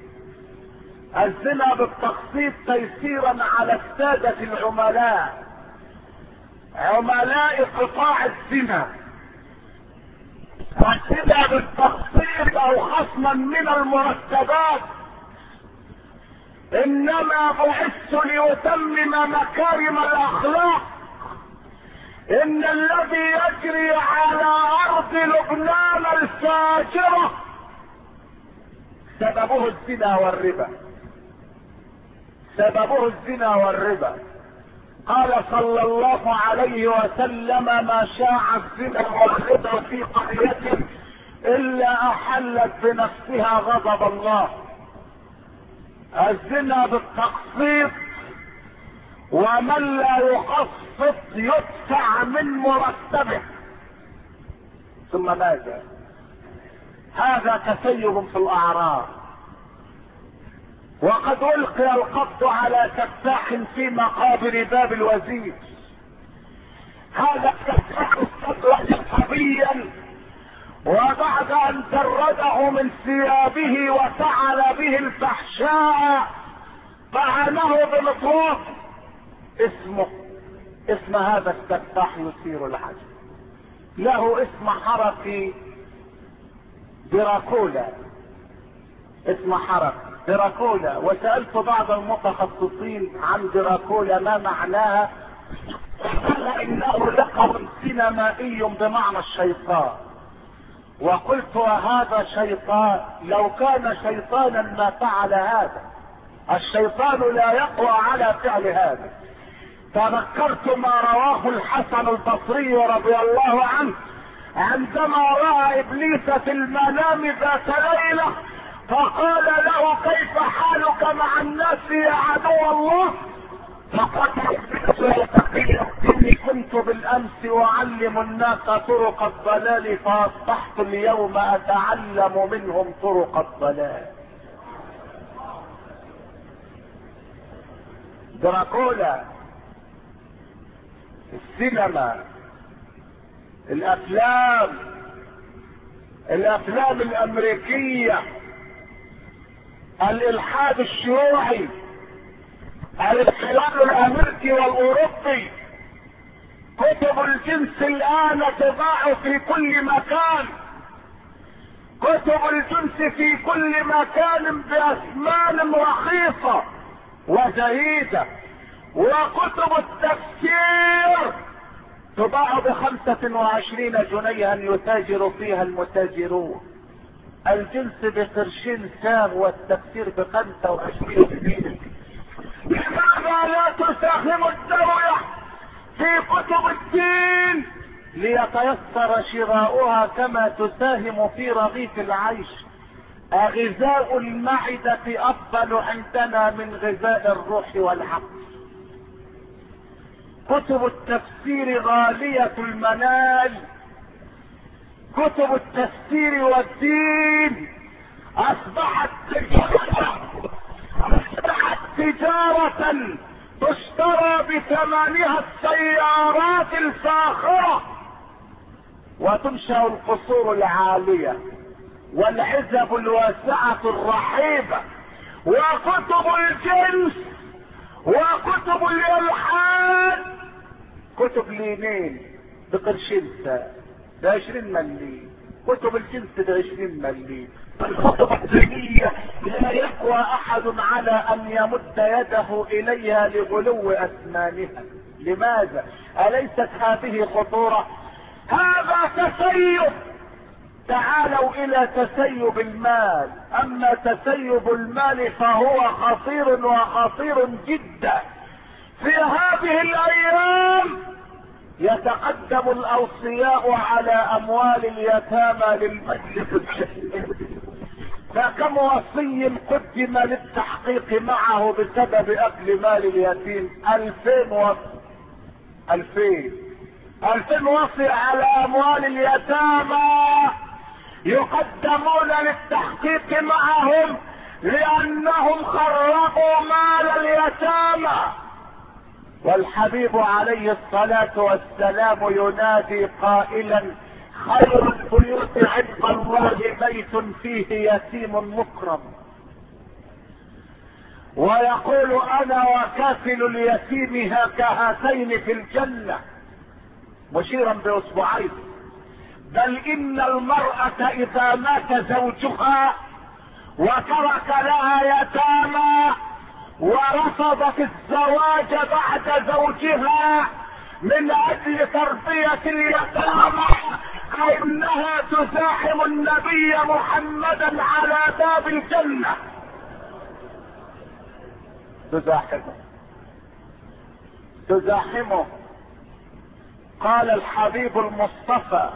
الزنا بالتقسيط تيسيرا على السادة العملاء، عملاء قطاع الزنا. الزنا بالتقسيط او خصما من المرتبات. انما بعثت ليتمم مكارم الاخلاق. ان الذي يجري على ارض لبنان الفاجرة سببه الزنا والربا. سببه الزنا والربا. قال صلى الله عليه وسلم: ما شاع الزنا والربا في قرية الا احلت بنفسها غضب الله. الزنا بالتقسيط، ومن لا يقسط يدفع من مرتبه. ثم ماذا؟ هذا تسيب في الاعراض. وقد القي القبض على سفاح في مقابر باب الوزير. هذا السفاح استدرج صبيا، وبعد ان جرده من ثيابه وفعل به الفحشاء طعنه بالطوق. اسم هذا السفاح يثير العجب. له اسم حركي دراكولا، اسم حركي دراكولا. وسألت بعض المتخصصين عن دراكولا ما معناها، قال انه لقب سينمائي بمعنى الشيطان. وقلت: وهذا شيطان؟ لو كان شيطانا ما فعل هذا. الشيطان لا يقوى على فعل هذا. تذكرت ما رواه الحسن البصري رضي الله عنه عندما رأى ابليس في المنام ذات ليلة، فقال له: كيف حالك مع الناس يا عدو الله؟ فقال: إني كنت بالأمس أعلم الناس طرق الضلال، فأصبحت اليوم أتعلم منهم طرق الضلال. دراكولا، السينما، الافلام الامريكية، الالحاد الشيوعي، الاحتلال الامريكي والاوروبي، كتب الجنس الان تباع في كل مكان. كتب الجنس في كل مكان باثمان رخيصة وزهيدة. وكتب التفسير تباع ب25 جنيها يتاجر فيها المتاجرون. الجنس بقرشين ساغ والتفسير ب25 جنيه. لماذا لا تساهم الدولة في كتب الدين ليتيسر شراؤها كما تساهم في رغيف العيش؟ غذاء المعدة افضل عندنا من غذاء الروح والعقل. كتب التفسير غالية المنال. كتب التفسير والدين اصبحت تجارة تشترى بثمنها السيارات الفاخرة، وتنشأ القصور العالية والعزب الواسعة الرحيبة. وكتب الجنس وكتب الالحاد، كتب لينين بقرشين ب20 مليم، كتب الجنس ب20 مليم. الكتب الدينية لا يقوى احد على ان يمد يده اليها لغلو اثمانها. لماذا؟ اليست هذه خطورة؟ هذا تسيب. تعالوا الى تسيب المال. اما تسيب المال فهو خطير وخطير جدا. في هذه الايام يتقدم الاوصياء على اموال اليتامى للمجلس الشهري، فكم وصي قدم للتحقيق معه بسبب اكل مال اليتيم؟ 2000 وصي. 2000 وصي على اموال اليتامى يقدمون للتحقيق معهم لانهم خربوا مال اليتامى. والحبيب عليه الصلاة والسلام ينادي قائلا: خير البيوت عند الله بيت فيه يتيم مكرم. ويقول: انا وكافل اليتيم كهاتين في الجنة، مشيرا باصبعين. بل ان المرأة اذا مات زوجها وترك لها يتامى ورفضت الزواج بعد زوجها من اجل تربية اليتامى، فانها تزاحم النبي محمدا على باب الجنة. تزاحمه. قال الحبيب المصطفى: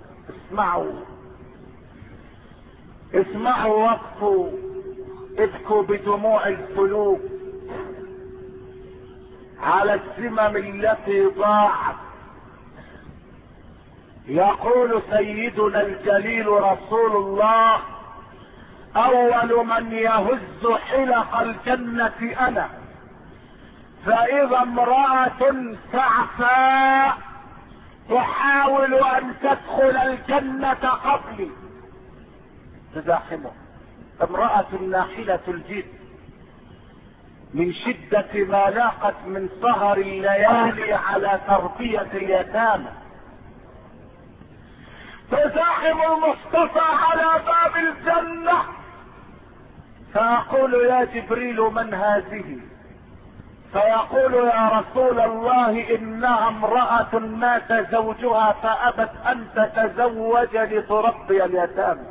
اسمعوا وقفوا، ابكوا بدموع القلوب على الذمم التي ضاعت. يقول سيدنا الجليل رسول الله: اول من يهز حلق الجنة انا، فاذا امرأة سعفاء تحاول ان تدخل الجنة قبلي تزاحمه. امرأة ناحلة الجد من شدة ما لاقت من سهر الليالي على تربية اليتامى، تزاحم المصطفى على باب الجنة، فأقول: يا جبريل من هذه؟ فيقول: يا رسول الله انها امرأة مات زوجها فابت ان تتزوج لتربي اليتامى.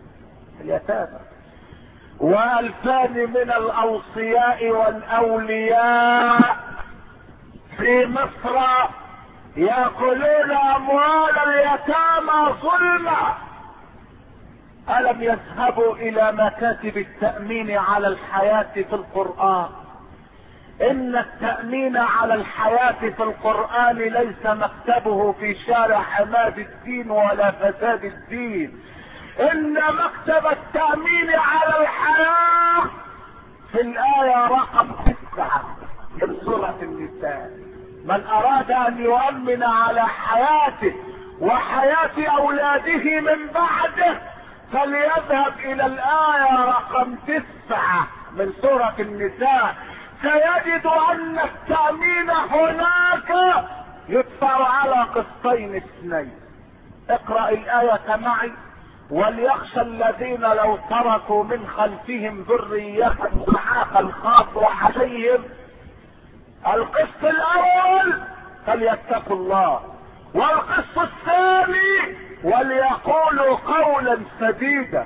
والفان من الاوصياء والاولياء في مصر ياكلون اموال اليتامى ظلما. الم يذهبوا الى مكاتب التأمين على الحياة في القرآن؟ ان التأمين على الحياة في القرآن ليس مكتبه في شارع عماد الدين ولا فساد الدين، ان مكتب التأمين على الحياة في الآية رقم 9 من سورة النساء. من اراد ان يؤمن على حياته وحياة اولاده من بعده فليذهب الى الآية رقم 9 من سورة النساء، سيجد ان التأمين هناك يدفع على قسطين اثنين. اقرأ الآية معي: وليخشى الذين لو تركوا من خلفهم ذرية ضعافا خافوا عليهم. القسط الاول فليتقوا الله، والقسط الثاني وليقولوا قولا سديدا.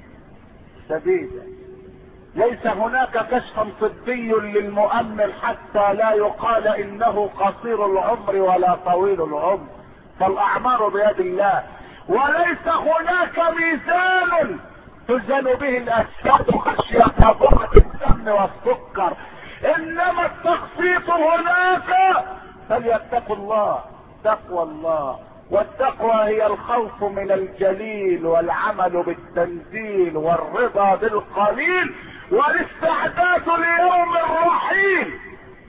ليس هناك كشف طبي للمؤمن حتى لا يقال انه قصير العمر ولا طويل العمر، فالاعمار بيد الله. وليس هناك ميزان تزن به الاسباب خشية ضرة الدم والسكر، انما التقسيط هناك. فليتقوا الله، تقوى الله، والتقوى هي الخوف من الجليل والعمل بالتنزيل والرضا بالقليل والاستعداد ليوم الرحيل.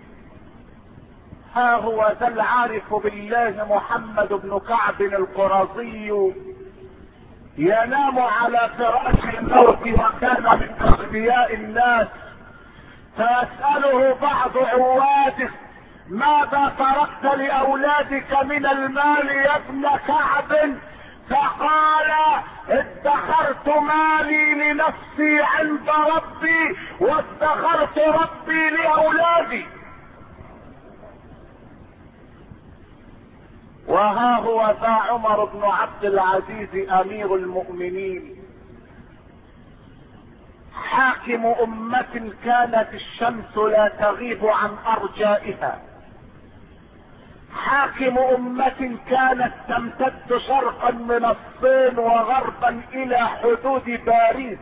ها هو ذا العارف بالله محمد بن كعب القرظي ينام على فراش الموت وكان من اغبياء الناس، فيسأله بعض عواده: ماذا تركت لاولادك من المال يا ابن كعب؟ فقال: ادخرت مالي لنفسي عند ربي وادخرت ربي لاولادي. وها هو ذا عمر بن عبد العزيز امير المؤمنين، حاكم امة كانت الشمس لا تغيب عن ارجائها، حاكم امة كانت تمتد شرقا من الصين وغربا الى حدود باريس،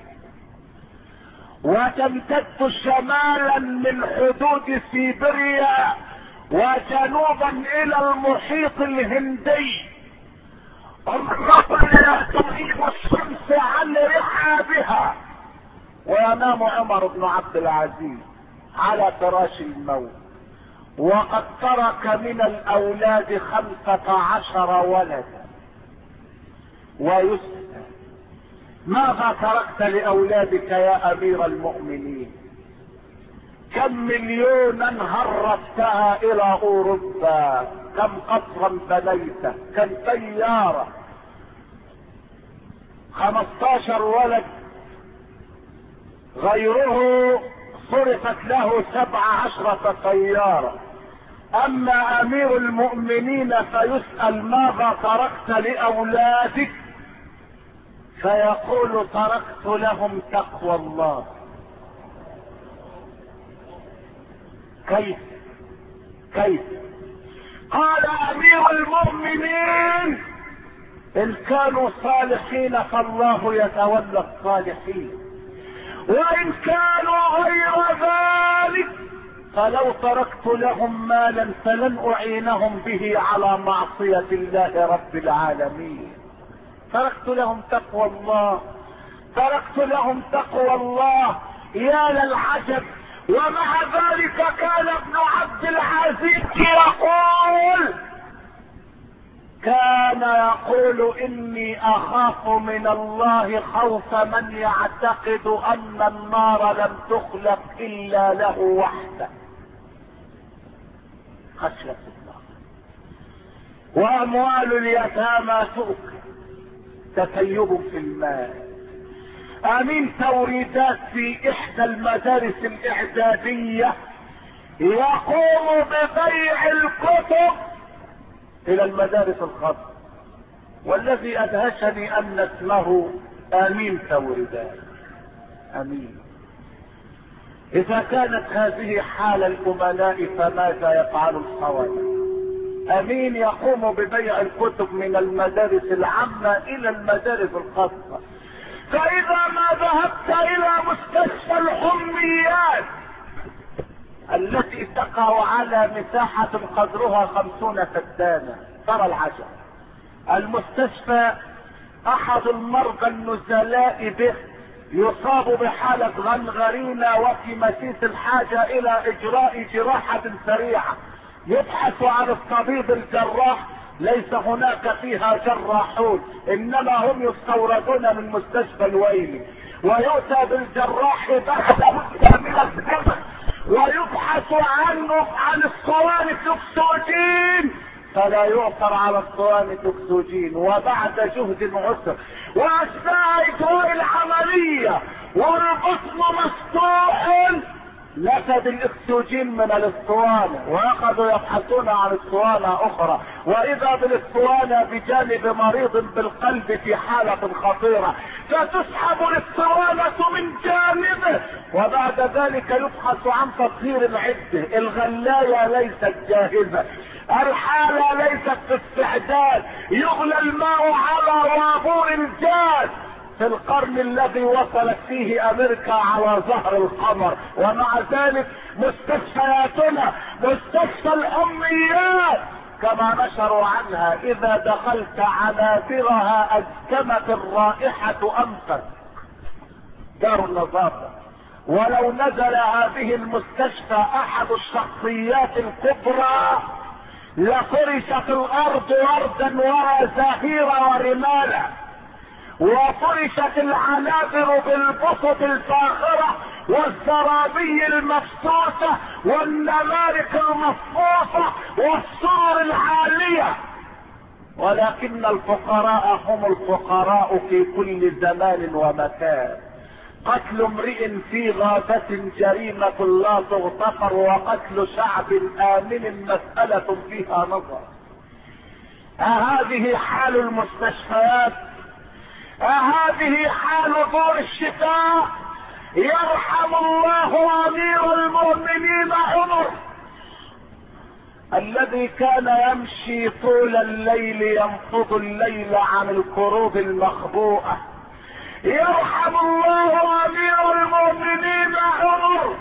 وتمتد شمالا من حدود سيبيريا وجنوبا الى المحيط الهندي. امرأة لا تغيب الشمس عن رحابها. وينام عمر بن عبد العزيز على فراش الموت وقد ترك من الاولاد 15 ولدا. ويسأل: ماذا تركت لاولادك يا امير المؤمنين؟ كم مليونا هربتها الى اوروبا؟ كم قصرا بنيته؟ كم سيارة؟ 15 ولد، غيره صرفت له 17 سيارة. اما امير المؤمنين فيسأل: ماذا تركت لاولادك؟ فيقول: تركت لهم تقوى الله. كيف قال امير المؤمنين ان كانوا صالحين فالله يتولى الصالحين، وان كانوا غير ذلك فلو تركت لهم مالا فلن اعينهم به على معصية الله رب العالمين. تركت لهم تقوى الله. يا للعجب، ومع ذلك كان ابن عبد العزيز يقول اني اخاف من الله خوف من يعتقد ان النار لم تخلق الا له وحده، خشية الله. واموال اليتامى تؤكل، تسيب في المال. امين توريدات في احدى المدارس الاعدادية يقوم ببيع الكتب الى المدارس الخاصة، والذي ادهشني ان اسمه امين توريدات. امين. اذا كانت هذه حال الامناء فماذا يفعل الخونة؟ امين يقوم ببيع الكتب من المدارس العامة الى المدارس الخاصة. فاذا ما ذهبت الى مستشفى الحميات التي تقع على مساحة قدرها 50 فدانة ترى العجب. المستشفى احد المرضى النزلاء به يصاب بحالة غنغرينة وفي مسيس الحاجة الى اجراء جراحة سريعة. يبحث عن الطبيب الجراح، ليس هناك فيها جراحون، انما هم يستوردون من مستشفى الويلي، ويؤتى بالجراح بعد مدة من الزمن ويبحث عنه عن الصواني الاكسجين، فلا يؤثر على الصواني الاكسجين، وبعد جهد عسر واثناء اجراء العملية والبطن مفتوح نفد الاكسجين من الاسطوانة، واخذوا يبحثون عن اسطوانة اخرى، واذا بالاسطوانة بجانب مريض بالقلب في حالة خطيرة، فتسحب الاسطوانة من جانبه، وبعد ذلك يبحث عن تطهير العدة. الغلاية ليست جاهزة، الحالة ليست في استعداد، يغلى الماء على وابور الجاز في القرن الذي وصلت فيه امريكا على ظهر القمر. ومع ذلك مستشفياتنا مستشفى الاميات كما نشروا عنها اذا دخلت عنابرها اجتمت الرائحة انفك. دار النظافة. ولو نزل هذه المستشفى احد الشخصيات الكبرى لفرشت الارض وردا وزهير ورمالا، وفرشت العنابر بالبسط الفاخرة والزرابي المفسوسة والنمارق المصفوفة والسور العالية. ولكن الفقراء هم الفقراء في كل زمان ومكان. قتل امرئ في غابة جريمة لا تغتفر، وقتل شعب آمن مسألة فيها نظر. أهذه حال المستشفيات؟ أهذه حال دور الشفاء؟ يرحم الله امير المؤمنين عمر الذي كان يمشي طول الليل ينفض الليل عن الكروب المخبوءة. يرحم الله امير المؤمنين عمر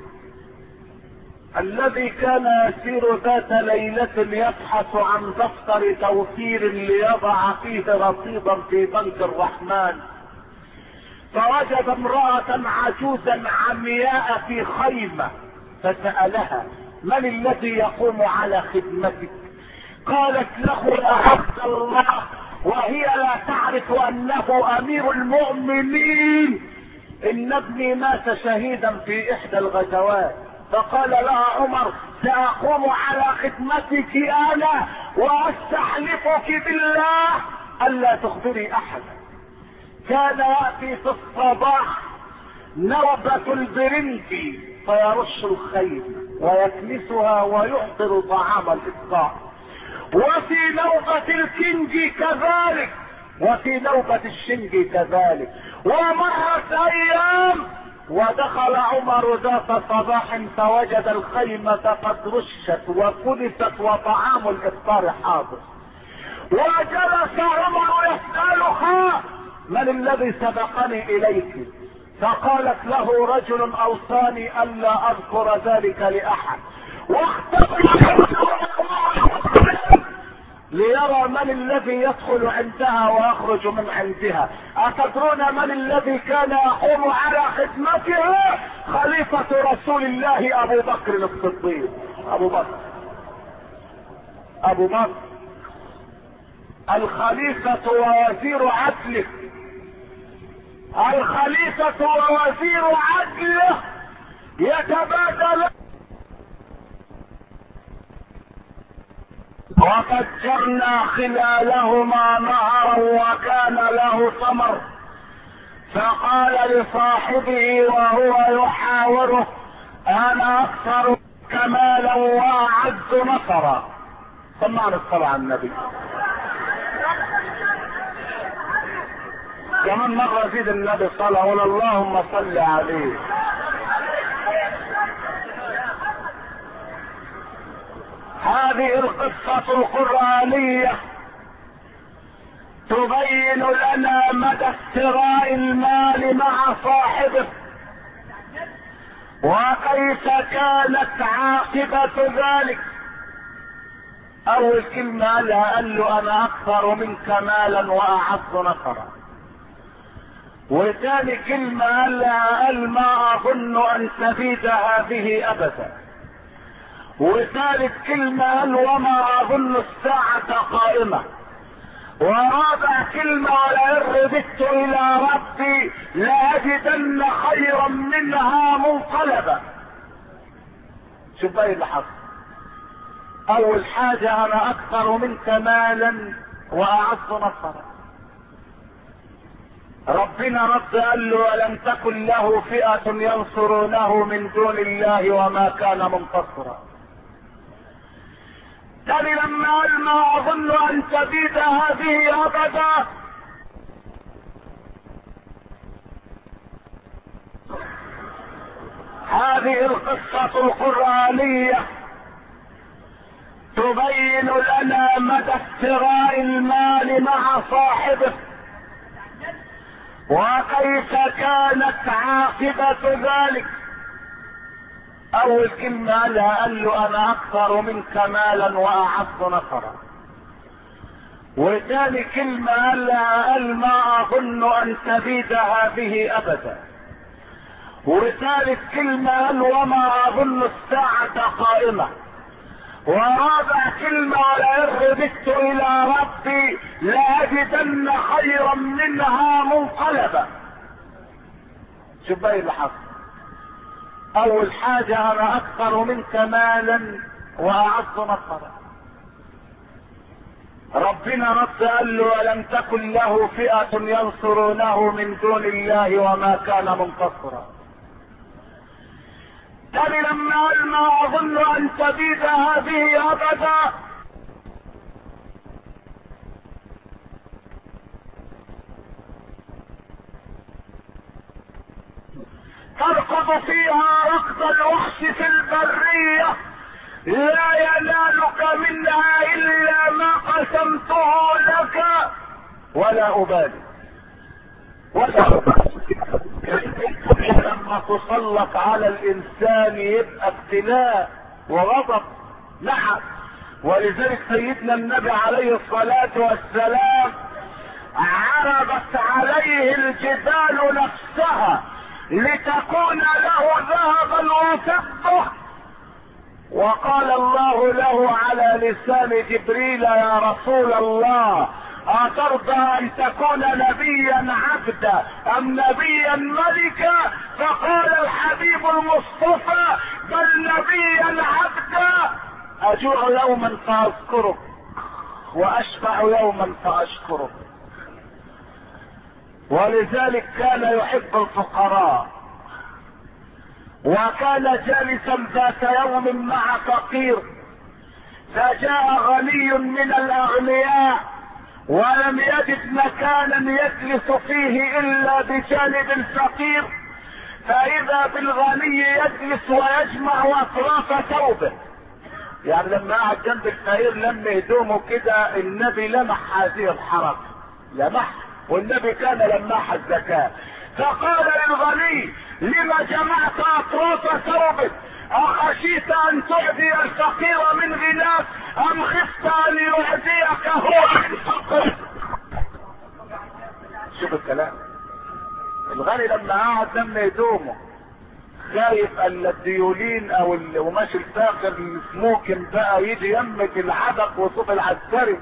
الذي كان يسير ذات ليلة يبحث عن دفتر توفير ليضع فيه رصيدا في بنك الرحمن، فوجد امرأة عجوزا عمياء في خيمة، فسألها: من الذي يقوم على خدمتك؟ قالت له: أعز الله، وهي لا تعرف أنه أمير المؤمنين، إن ابني مات شهيدا في إحدى الغزوات. فقال لها عمر: سأقوم على خدمتك أنا، وأستحلفك بالله ألا تخبري أحدا. كان يأتي في الصباح نوبة البرنكي فيرش الخيل ويكنسها ويحضر طعام الإفطار، وفي نوبة الكنجي كذلك، وفي نوبة الشنجي كذلك. ومرت أيام ودخل عمر ذات صباح فوجد الخيمة قد رشت وكنست وطعام الافطار حاضر، وجلس عمر يسألها: من الذي سبقني اليك؟ فقالت له: رجل اوصاني الا اذكر ذلك لاحد، ليرى من الذي يدخل عندها ويخرج من عندها. أتدرون من الذي كان يقوم على خدمتها؟ خليفة رسول الله أبو بكر الصديق. أبو بكر الخليفة ووزير عدله، الخليفة ووزير عدله يتبادل. وفجرنا خلالهما نهرا وكان له ثمر، فقال لصاحبه وهو يحاوره: انا اكثر كمالا واعز نصرا. سمعنا الصلاة على النبي. كمان مرة زيد النبي صلى ولا اللهم صل عليه. هذه القصة القرآنية تبين لنا مدى استراء المال مع صاحبه، وكيف كانت عاقبة ذلك. اول كلمة قال له: انا اكثر منك مالا واعز نصرا. وثاني كلمة قال: ما اظن ان تبيد هذه ابدا. وثالث كلمة قال: وما اظن الساعة قائمة. ورابع كلمة: ولئن رددت الى ربي لاجدن خيرا منها منقلبا. شوف بقى اللي حصل. اول حاجة: انا اكثر منك مالا واعز نصرا. ربنا رد قال له: ولم تكن له فئة ينصرونه من دون الله وما كان منتصرا. تاني لما قال: ما اظن ان تبيد هذه ابدا، هذه القصة القرآنية تبين لنا مدى استراء المال مع صاحبه، وكيف كانت عاقبة ذلك. اول كلمة قال له: انا اكثر منك مالا واعز نصرا. وثاني كلمة قال: ما اظن ان تبيد هذه ابدا. وثالث كلمة قال: وما اظن الساعة قائمة. ورابع كلمة: ولئن رددت الى ربي لاجدن خيرا منها منقلبا. شوف بقى اللي حصل. اول حاجة: انا اكثر منك مالا واعز نصرا. ربنا رد قال له: ولم تكن له فئة ينصرونه من دون الله وما كان منتصرا. تاني لما قال: ما اظن ان تبيد هذه ابدا، تركض فيها ركض الوحش في البرية، لا ينالك منها الا ما قسمته لك ولا ابالي. لما تسلط على الانسان يبقى ابتلاء وغضب. نعم. ولذلك سيدنا النبي عليه الصلاة والسلام عرضت عليه الجبال نفسها لتكون له ذهبا وفضة، وقال الله له على لسان جبريل: يا رسول الله، أترضى أن تكون نبيا عبدا أم نبيا ملكا؟ فقال الحبيب المصطفى: بل نبيا عبدا. أجوع يوما فأذكرك وأشبع يوما فأشكرك. ولذلك كان يحب الفقراء، وكان جالسا ذات يوم مع فقير، فجاء غني من الأغنياء ولم يجد مكانا يجلس فيه الا بجانب الفقير، فاذا بالغني يجلس ويجمع اطراف ثوبه. يعني لما قعد جنب الفقير لم هدومه كده، النبي لمح هذه الحركه، لمح، والنبي كان لماح الزكاه. فقال للغني: لما جمعت اطراف ثوبك؟ اخشيت ان تعدي الفقير من غناك ام خفت ان يعديك هو من فقرك؟ شوف الكلام. الغني لما قعد لم هدومه خايف ان الديولين او القماش الفاخر السموكن بقى يجي يمك العبق وصوف العسكري.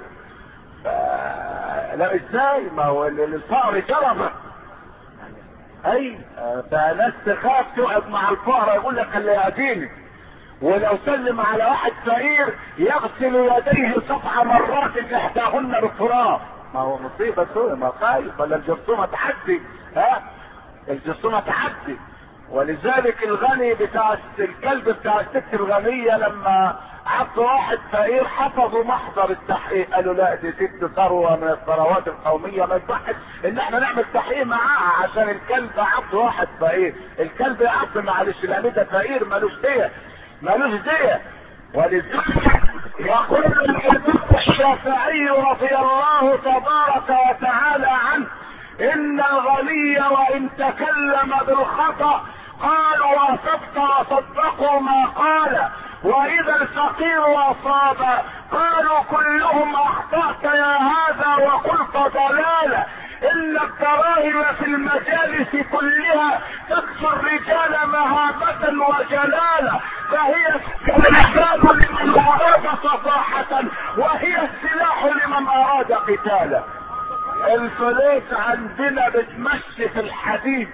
لا ازاي؟ ما هو الفقر جرمه. اي فناس تخاف تقعد مع الفقراء، يقول لك اللي يأتيني. ولو سلم على واحد فقير يغسل يديه 7 مرات احداهن بالتراب. ما هو مصيبه سوء، ما خايف ولا الجرثومه تعدي. الجرثومه تعدي. ولذلك الغني بتاع الكلب بتاع الست الغنيه لما عبد واحد فقير حفظوا محضر التحقيق، قالوا لا دي ست ثروه من الثروات القوميه، ما يصحش ان احنا نعمل تحقيق معاها عشان الكلب عبد واحد فقير. الكلب عبد معلش لان ده فقير مالوش ديه، مالوش ديه. ولذلك يقول الامام الشافعي رضي الله تبارك وتعالى عنه: ان الغني وان تكلم بالخطأ قالوا اصبت وصدقوا ما قال، واذا الفقير اصاب قالوا كلهم اخطأت يا هذا وقلت ضلالة. ان الدراهم في المجالس كلها تكسو الرجال مهابة وجلالة، فهي السلاح لمن اراد صفاحة وهي السلاح لمن اراد قتالا. الفلوس عندنا بتمشي في الحديد.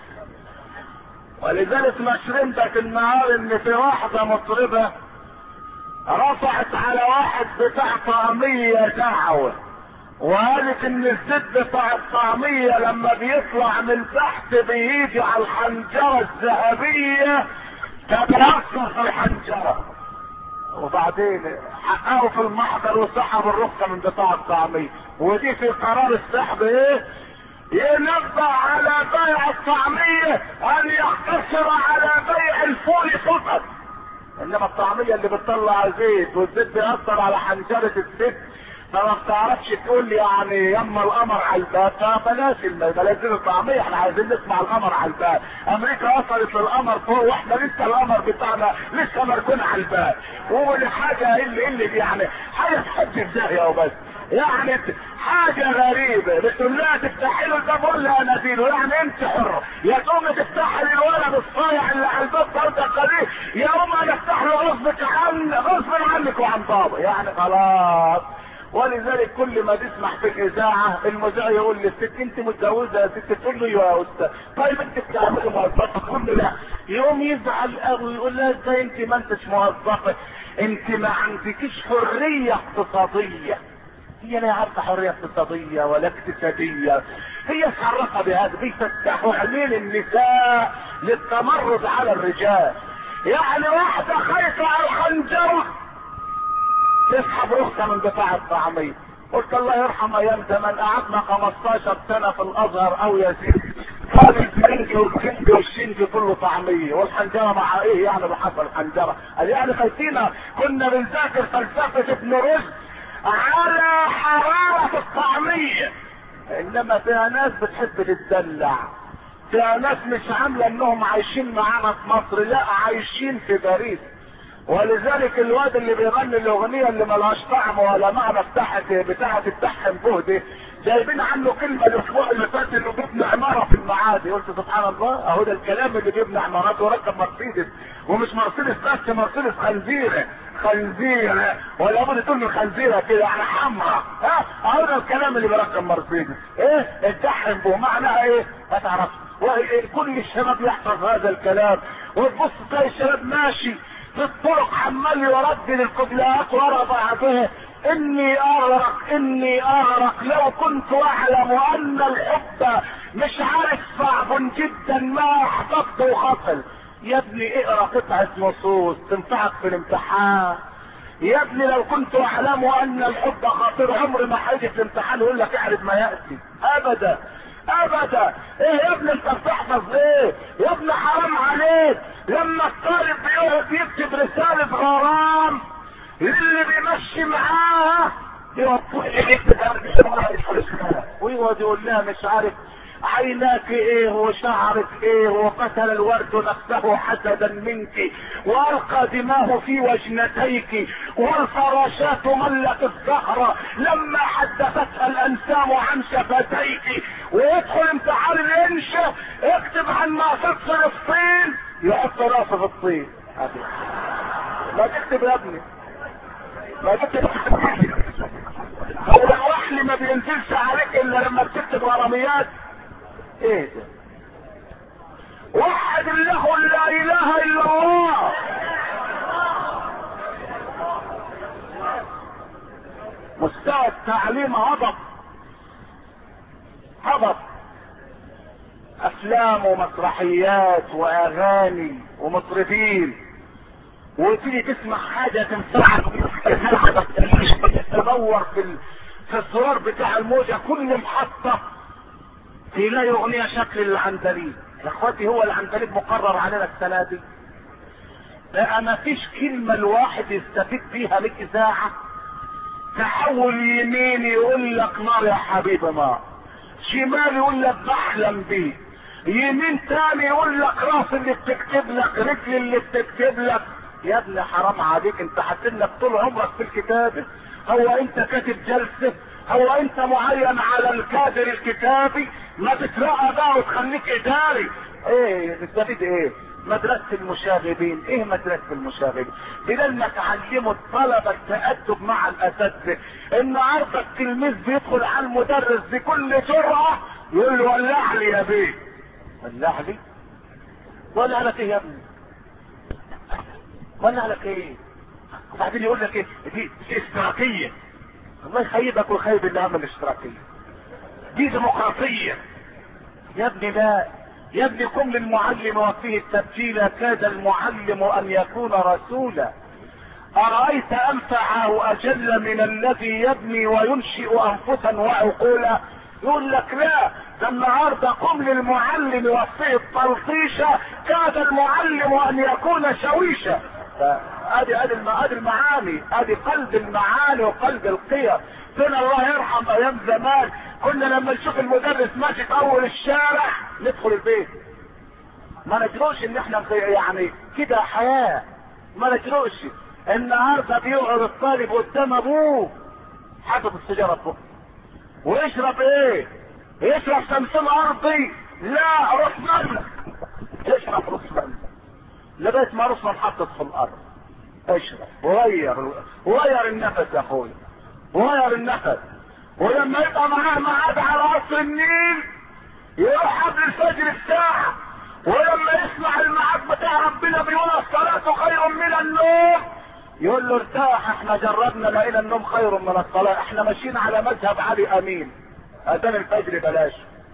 ولذلك نشرين ذات النهار ان في واحدة مطربة رفعت على واحد بتاع طعمية دعوة، وقالت ان الزيت بتاع الطعمية لما بيطلع من تحت بيجي على الحنجرة الذهبية تتأثر في الحنجرة. وبعدين حققوا في المحضر وسحبوا الرخصة من بتاع الطعمية. ودي في قرار السحب ايه؟ ينبه على بيع الطعمية ان يقتصر على بيع الفول فقط. انما الطعمية اللي بتطلع زيت والزيت بيأثر على حنجرة الزيت، فما بتعرفش تقول يعني يما القمر على الباب، فبلاش زيت الطعمية. احنا عايزين نسمع القمر على الباب. امريكا وصلت للقمر فوق واحنا لسه القمر بتاعنا لسه مركون على الباب. وحاجة اللي يعني حاجة تحج في داهية وبس. يعني حاجة غريبة بتقول لها تفتحي له الباب ولا اناديله؟ يعني انت حرة، يا تقوم تفتحي للولد الصايع اللي على الباب برضه قليل، يا اما نفتح له غصب عنك وعن بابا. يعني خلاص. ولذلك كل ما تسمع في الاذاعه المذيع يقول للست انت متجوزه يا ست، تقول له يا استاذ طيب انت بتعملي موظفه، تقول له لا، يقوم يزعل قوي يقول لها ازاي انت ما انتش موظفه، انت ما عندكيش حريه اقتصاديه. هي لا عارفه حريه اقتصاديه ولا اقتصاديه، هي متعرفه بهذا. بيفتحوا عينين النساء للتمرد على الرجال. يعني واحده خايفه على الخنجره تسحب رخصة من بتاع الطعمية. قلت الله يرحم ايام زمان قعدنا 15 سنة في الازهر او يزيد، قال الفرنجي والكندي والشنجي كله طعمية، والحنجرة مع ايه يعني اللي حصل الحنجرة؟ قال يعني خايفين كنا بنذاكر فلسفة ابن رشد على حرارة الطعمية. انما فيها ناس بتحب تتدلع، فيها ناس مش عاملة انهم عايشين معانا في مصر، لا عايشين في باريس. ولذلك الواد اللي بيغني الاغنيه اللي ملهاش طعم ولا معنى بتاعه التحم بهدي جايبين عنه كلمه الاسبوع اللي فات انه بيبني عماره في المعادي. قلت سبحان الله، اهو ده الكلام اللي بيبني عمارات وركب مرسيدس، ومش مرسيدس بس، مرسيدس خنزيره ولا بد تقول من خنزيره كده يعني حمراء. اهو ده الكلام اللي بيركب مرسيدس. ايه التحم به معناها ايه؟ ما تعرفش. وكل الشباب يحفظ هذا الكلام، وتبص تلاقي الشباب ماشي في الطرق عمال يردد القبلات ورا بعضها: اني اغرق لو كنت اعلم ان الحب مش عارف صعب جدا ما احببت وخطل. يا ابني اقرا قطعة نصوص تنفعك في الامتحان. يا ابني لو كنت اعلم ان الحب خطير عمري ما هيجي في الامتحان يقول لك اعرف ما ياتي ابدا. ابدا. ايه يا ابني انت بتحفظ ايه يا ابني؟ حرام عليك. لما الطالب بيقعد يكتب رسالة غرام اللي بيمشي معاه ويقعد يقول لها مش عارف عيناك ايه وشعرك ايه وقتل الورد نفسه حسدا منك والقى دماه في وجنتيك والفراشات ملت الزهرة لما حدثتها الانسام عن شفتيك. ويدخل امتحان الانشاء اكتب عن ما في الصين يحط راسه في الطين. ما تكتب يا ابني، ما تكتب. هو الوحل ما بينزلش عليك الا لما بتكتب غراميات. ايه ده؟ وحد الله لا اله الا الله. مستوى التعليم هبط. افلام ومسرحيات واغاني ومطربين، وتيجي تسمع حاجه تنفعك تدور في الزرار بتاع الموجه كل محطه تلاقي اغنيه شكل العندليب. يا اخواتي هو العندليب مقرر علينا السنه دي؟ بقى ما فيش كلمه الواحد يستفيد بيها من الاذاعه. تحول يمين يقول لك نار يا حبيبي نار، شمال يقول لك بحلم بيه، يمين تاني يقول لك راس اللي بتكتب لك، رجل اللي بتكتب لك. يا ابني حرام عليك، انت حاسس طول عمرك في الكتابه. هو انت كاتب جلسه؟ هو انت معين على الكادر الكتابي؟ ما تترقى بقى وتخليك اداري. ايه تستفيد ايه؟ مدرسة المشاغبين. ايه مدرسة المشاغبين؟ بدل ما تعلموا الطلبة التأدب مع الاساتذة، النهارده التلميذ بيدخل على المدرس بكل جرأة يقول له ولع لي يا بيه. ولع لي؟ ولع لك ايه يا ابني؟ ولع لك ايه؟ وبعدين يقول لك ايه؟ دي اشتراكية. الله يخيبك ويخيب اللي عمل الاشتراكية. دي ديمقراطية. يا ابني لا، يا ابني قم للمعلم وفيه التبجيل كاد المعلم ان يكون رسولا. ارايت انفعه اجل من الذي يبني وينشئ انفسا وعقولا. يقول لك لا، ده النهارده قم للمعلم وفيه التلطيشه كاد المعلم ان يكون شويشا. ادي المعاني، ادي قلب المعاني وقلب القيم. فين الله يرحم ايام زمان كنا لما نشوف المدرس ماشي في اول الشارع ندخل البيت، ما نجروش ان احنا يعني كده حياة، ما نجروش. النهارده بيقعد الطالب قدام ابوه حاطط السيجاره في بقه ويشرب ايه؟ يشرب سمسم ارضي؟ لا، رسمن. يشرب رسمن لغايه ما رسمن حطت في الارض. اشرب وغير النفس يا اخويا، وغير النفس. ولما يبقى معاه ميعاد على قصر النيل يروح قبل الفجر الساعة، ولما يسمع الميعاد بتاع ربنا بيقول الصلاة خير من النوم يقول له ارتاح، احنا جربنا لقينا النوم خير من الصلاة، احنا ماشيين على مذهب علي امين. اذان الفجر بلاش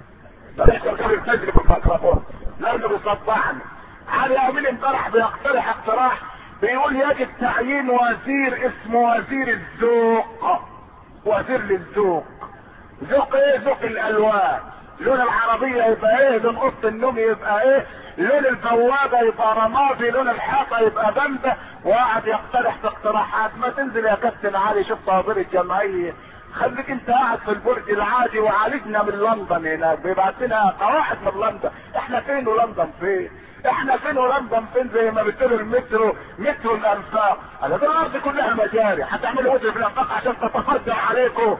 اذان الفجر بالميكروفون لانه بيصدعني. علي امين امبارح بيقترح اقتراح بيقول يجب تعيين وزير اسمه وزير الذوق، وزير للذوق. ذوق ايه؟ ذوق الالوان. لون العربية يبقى ايه؟ لون اوضه النوم يبقى ايه؟ لون البوابة يبقى رمادي، لون الحيطة يبقى بندة. وقعد يقترح في اقتراحات. ما تنزل يا كابتن علي شوف طوابير الجمعية، خليك انت قاعد في البرج العادي وعالجنا من لندن هناك بيبعت لنا قواعد من لندن. احنا فين ولندن فين؟ احنا فين ولندن فين؟ زي ما بتقولوا المترو، مترو الانفاق. انا ده الارض كلها مجاري، هتعملوا مترو في الانفاق عشان تتفجر عليكم.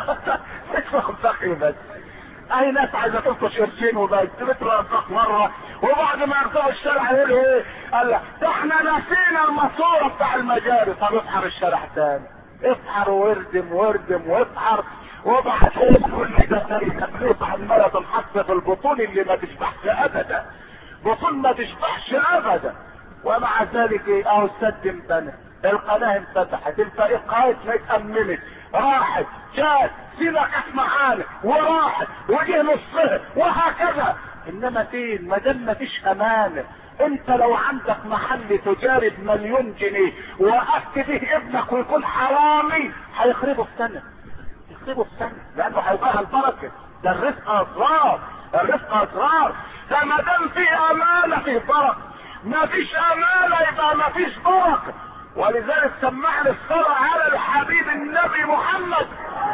مترو انفاق ايه بس؟ اي ناس عايزه تلطش قرشين وبقت مترو انفاق مره، وبعد ما يركبوا الشارع يقولوا ايه؟ قال لك ده احنا نسينا الماسوره بتاع المجاري. طب افحر الشارع تاني، افحر واردم وافحر، وبعد كل ده تكليف عماله تنحط في البطون اللي ما تشبعش ابدا، بطون ما تشبعش ابدا. ومع ذلك ايه؟ اهو السد انبنى، القناه انفتحت، الفريقات ما اتأمنت، راحت جات سيبك معانا وراحت وجه نصها وهكذا. انما فين؟ ما دام ما فيش امانه. انت لو عندك محل تجاري ب1,000,000 جنيه وقفت به ابنك ويكون حرامي هيخربه في سنه، يخربه في سنه، لانه هيضيع البركه. ده الرزق اسرار، الرزق اسرار. ده ما دام في امانه فيه بركه، ما فيش امانه يبقى ما فيش بركه. ولذلك سمعنا الصلاه على الحبيب النبي محمد.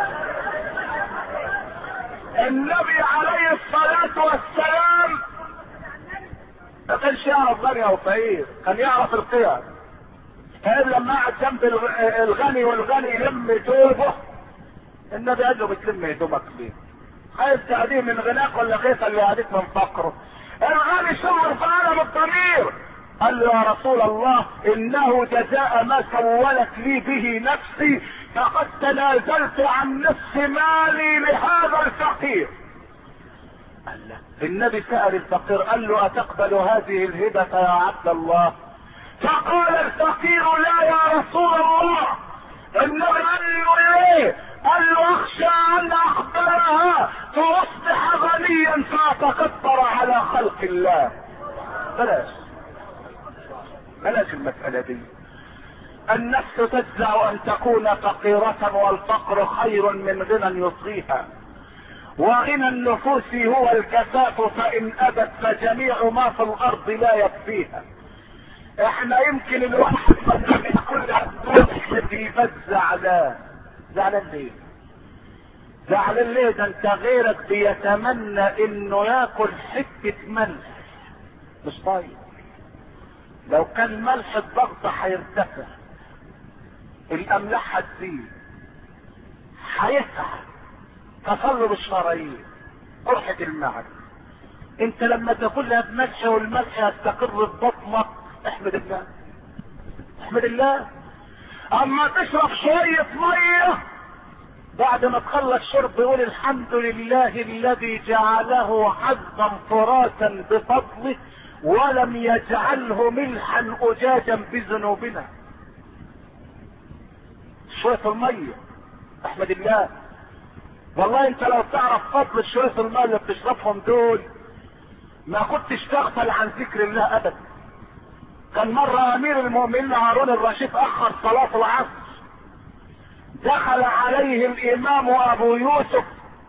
النبي عليه الصلاه والسلام ما كانش يعرف غني او فقير، كان يعرف القيم. كان لما قعد جنب الغني والغني يلم ثوبه، النبي قال له بتلم هدومك ليه؟ عايز تهديه من غناك ولا غيث اللي هديك من فقره؟ الغني شعر في عالم الضمير، قال له يا رسول الله انه جزاء ما سولت لي به نفسي، فقد تنازلت عن نصف مالي لهذا الفقير. قال له النبي سأل الفقير قال له اتقبل هذه الهبة يا عبد الله؟ فقال الفقير لا يا رسول الله. النبي قال له ليه؟ قال له اخشى ان اقبلها فاصبح غنيا فاتكبر على خلق الله. بلاش المسألة دي. النفس تجزع ان تكون فقيرة، والفقر خير من غنى يطغيها. وغنى النفوس هو الكفاف، فان ابت فجميع ما في الارض لا يكفيها. احنا يمكن الواحد بس زعلان ليه؟ زعلان ليه؟ ده انت غيرك بيتمنى انه ياكل حتة ملح مش طيب. لو كان ملح الضغط هيرتفع، الاملاح هتزيد، هيسعى تصلب الشرايين، قرحة المعدة. انت لما تاكلها بملح والملح يستقر في بطنك، احمد الله احمد الله. اما تشرب شوية مية بعد ما تخلص شرب يقول الحمد لله الذي جعله عذبا فراسا بفضله ولم يجعله ملحا اجاجا بذنوبنا. شوية المية احمد الله. والله انت لو تعرف فضل شوية المية اللي بتشربهم دول ما كنتش تغفل عن ذكر الله ابدا. كان مرة امير المؤمنين هارون الرشيد اخر صلاة العصر، دخل عليه الامام ابو يوسف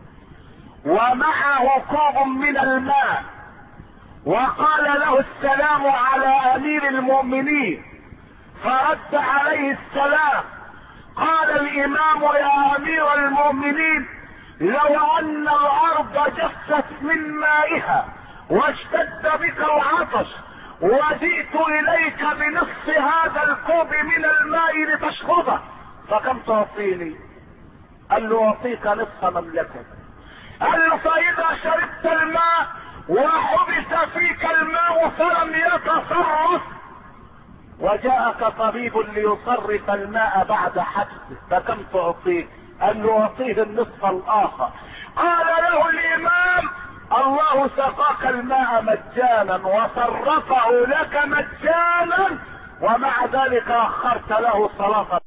ومعه كوب من الماء، وقال له السلام على امير المؤمنين، فرد عليه السلام. قال الامام يا امير المؤمنين لو ان الارض جفت من مائها واشتد بك العطش وجئت اليك بنصف هذا الكوب من الماء لتشربه فكم تعطيني؟ قال له اعطيك نصف مملكتك. قال له فاذا شربت الماء وحبس فيك الماء فلم يتصرف وجاءك طبيب ليصرف الماء بعد حبسه فكم تعطيه؟ قال له اعطيه النصف الاخر. قال له الامام الله سقاك الماء مجانا وصرفه لك مجانا ومع ذلك اخرت له صلاة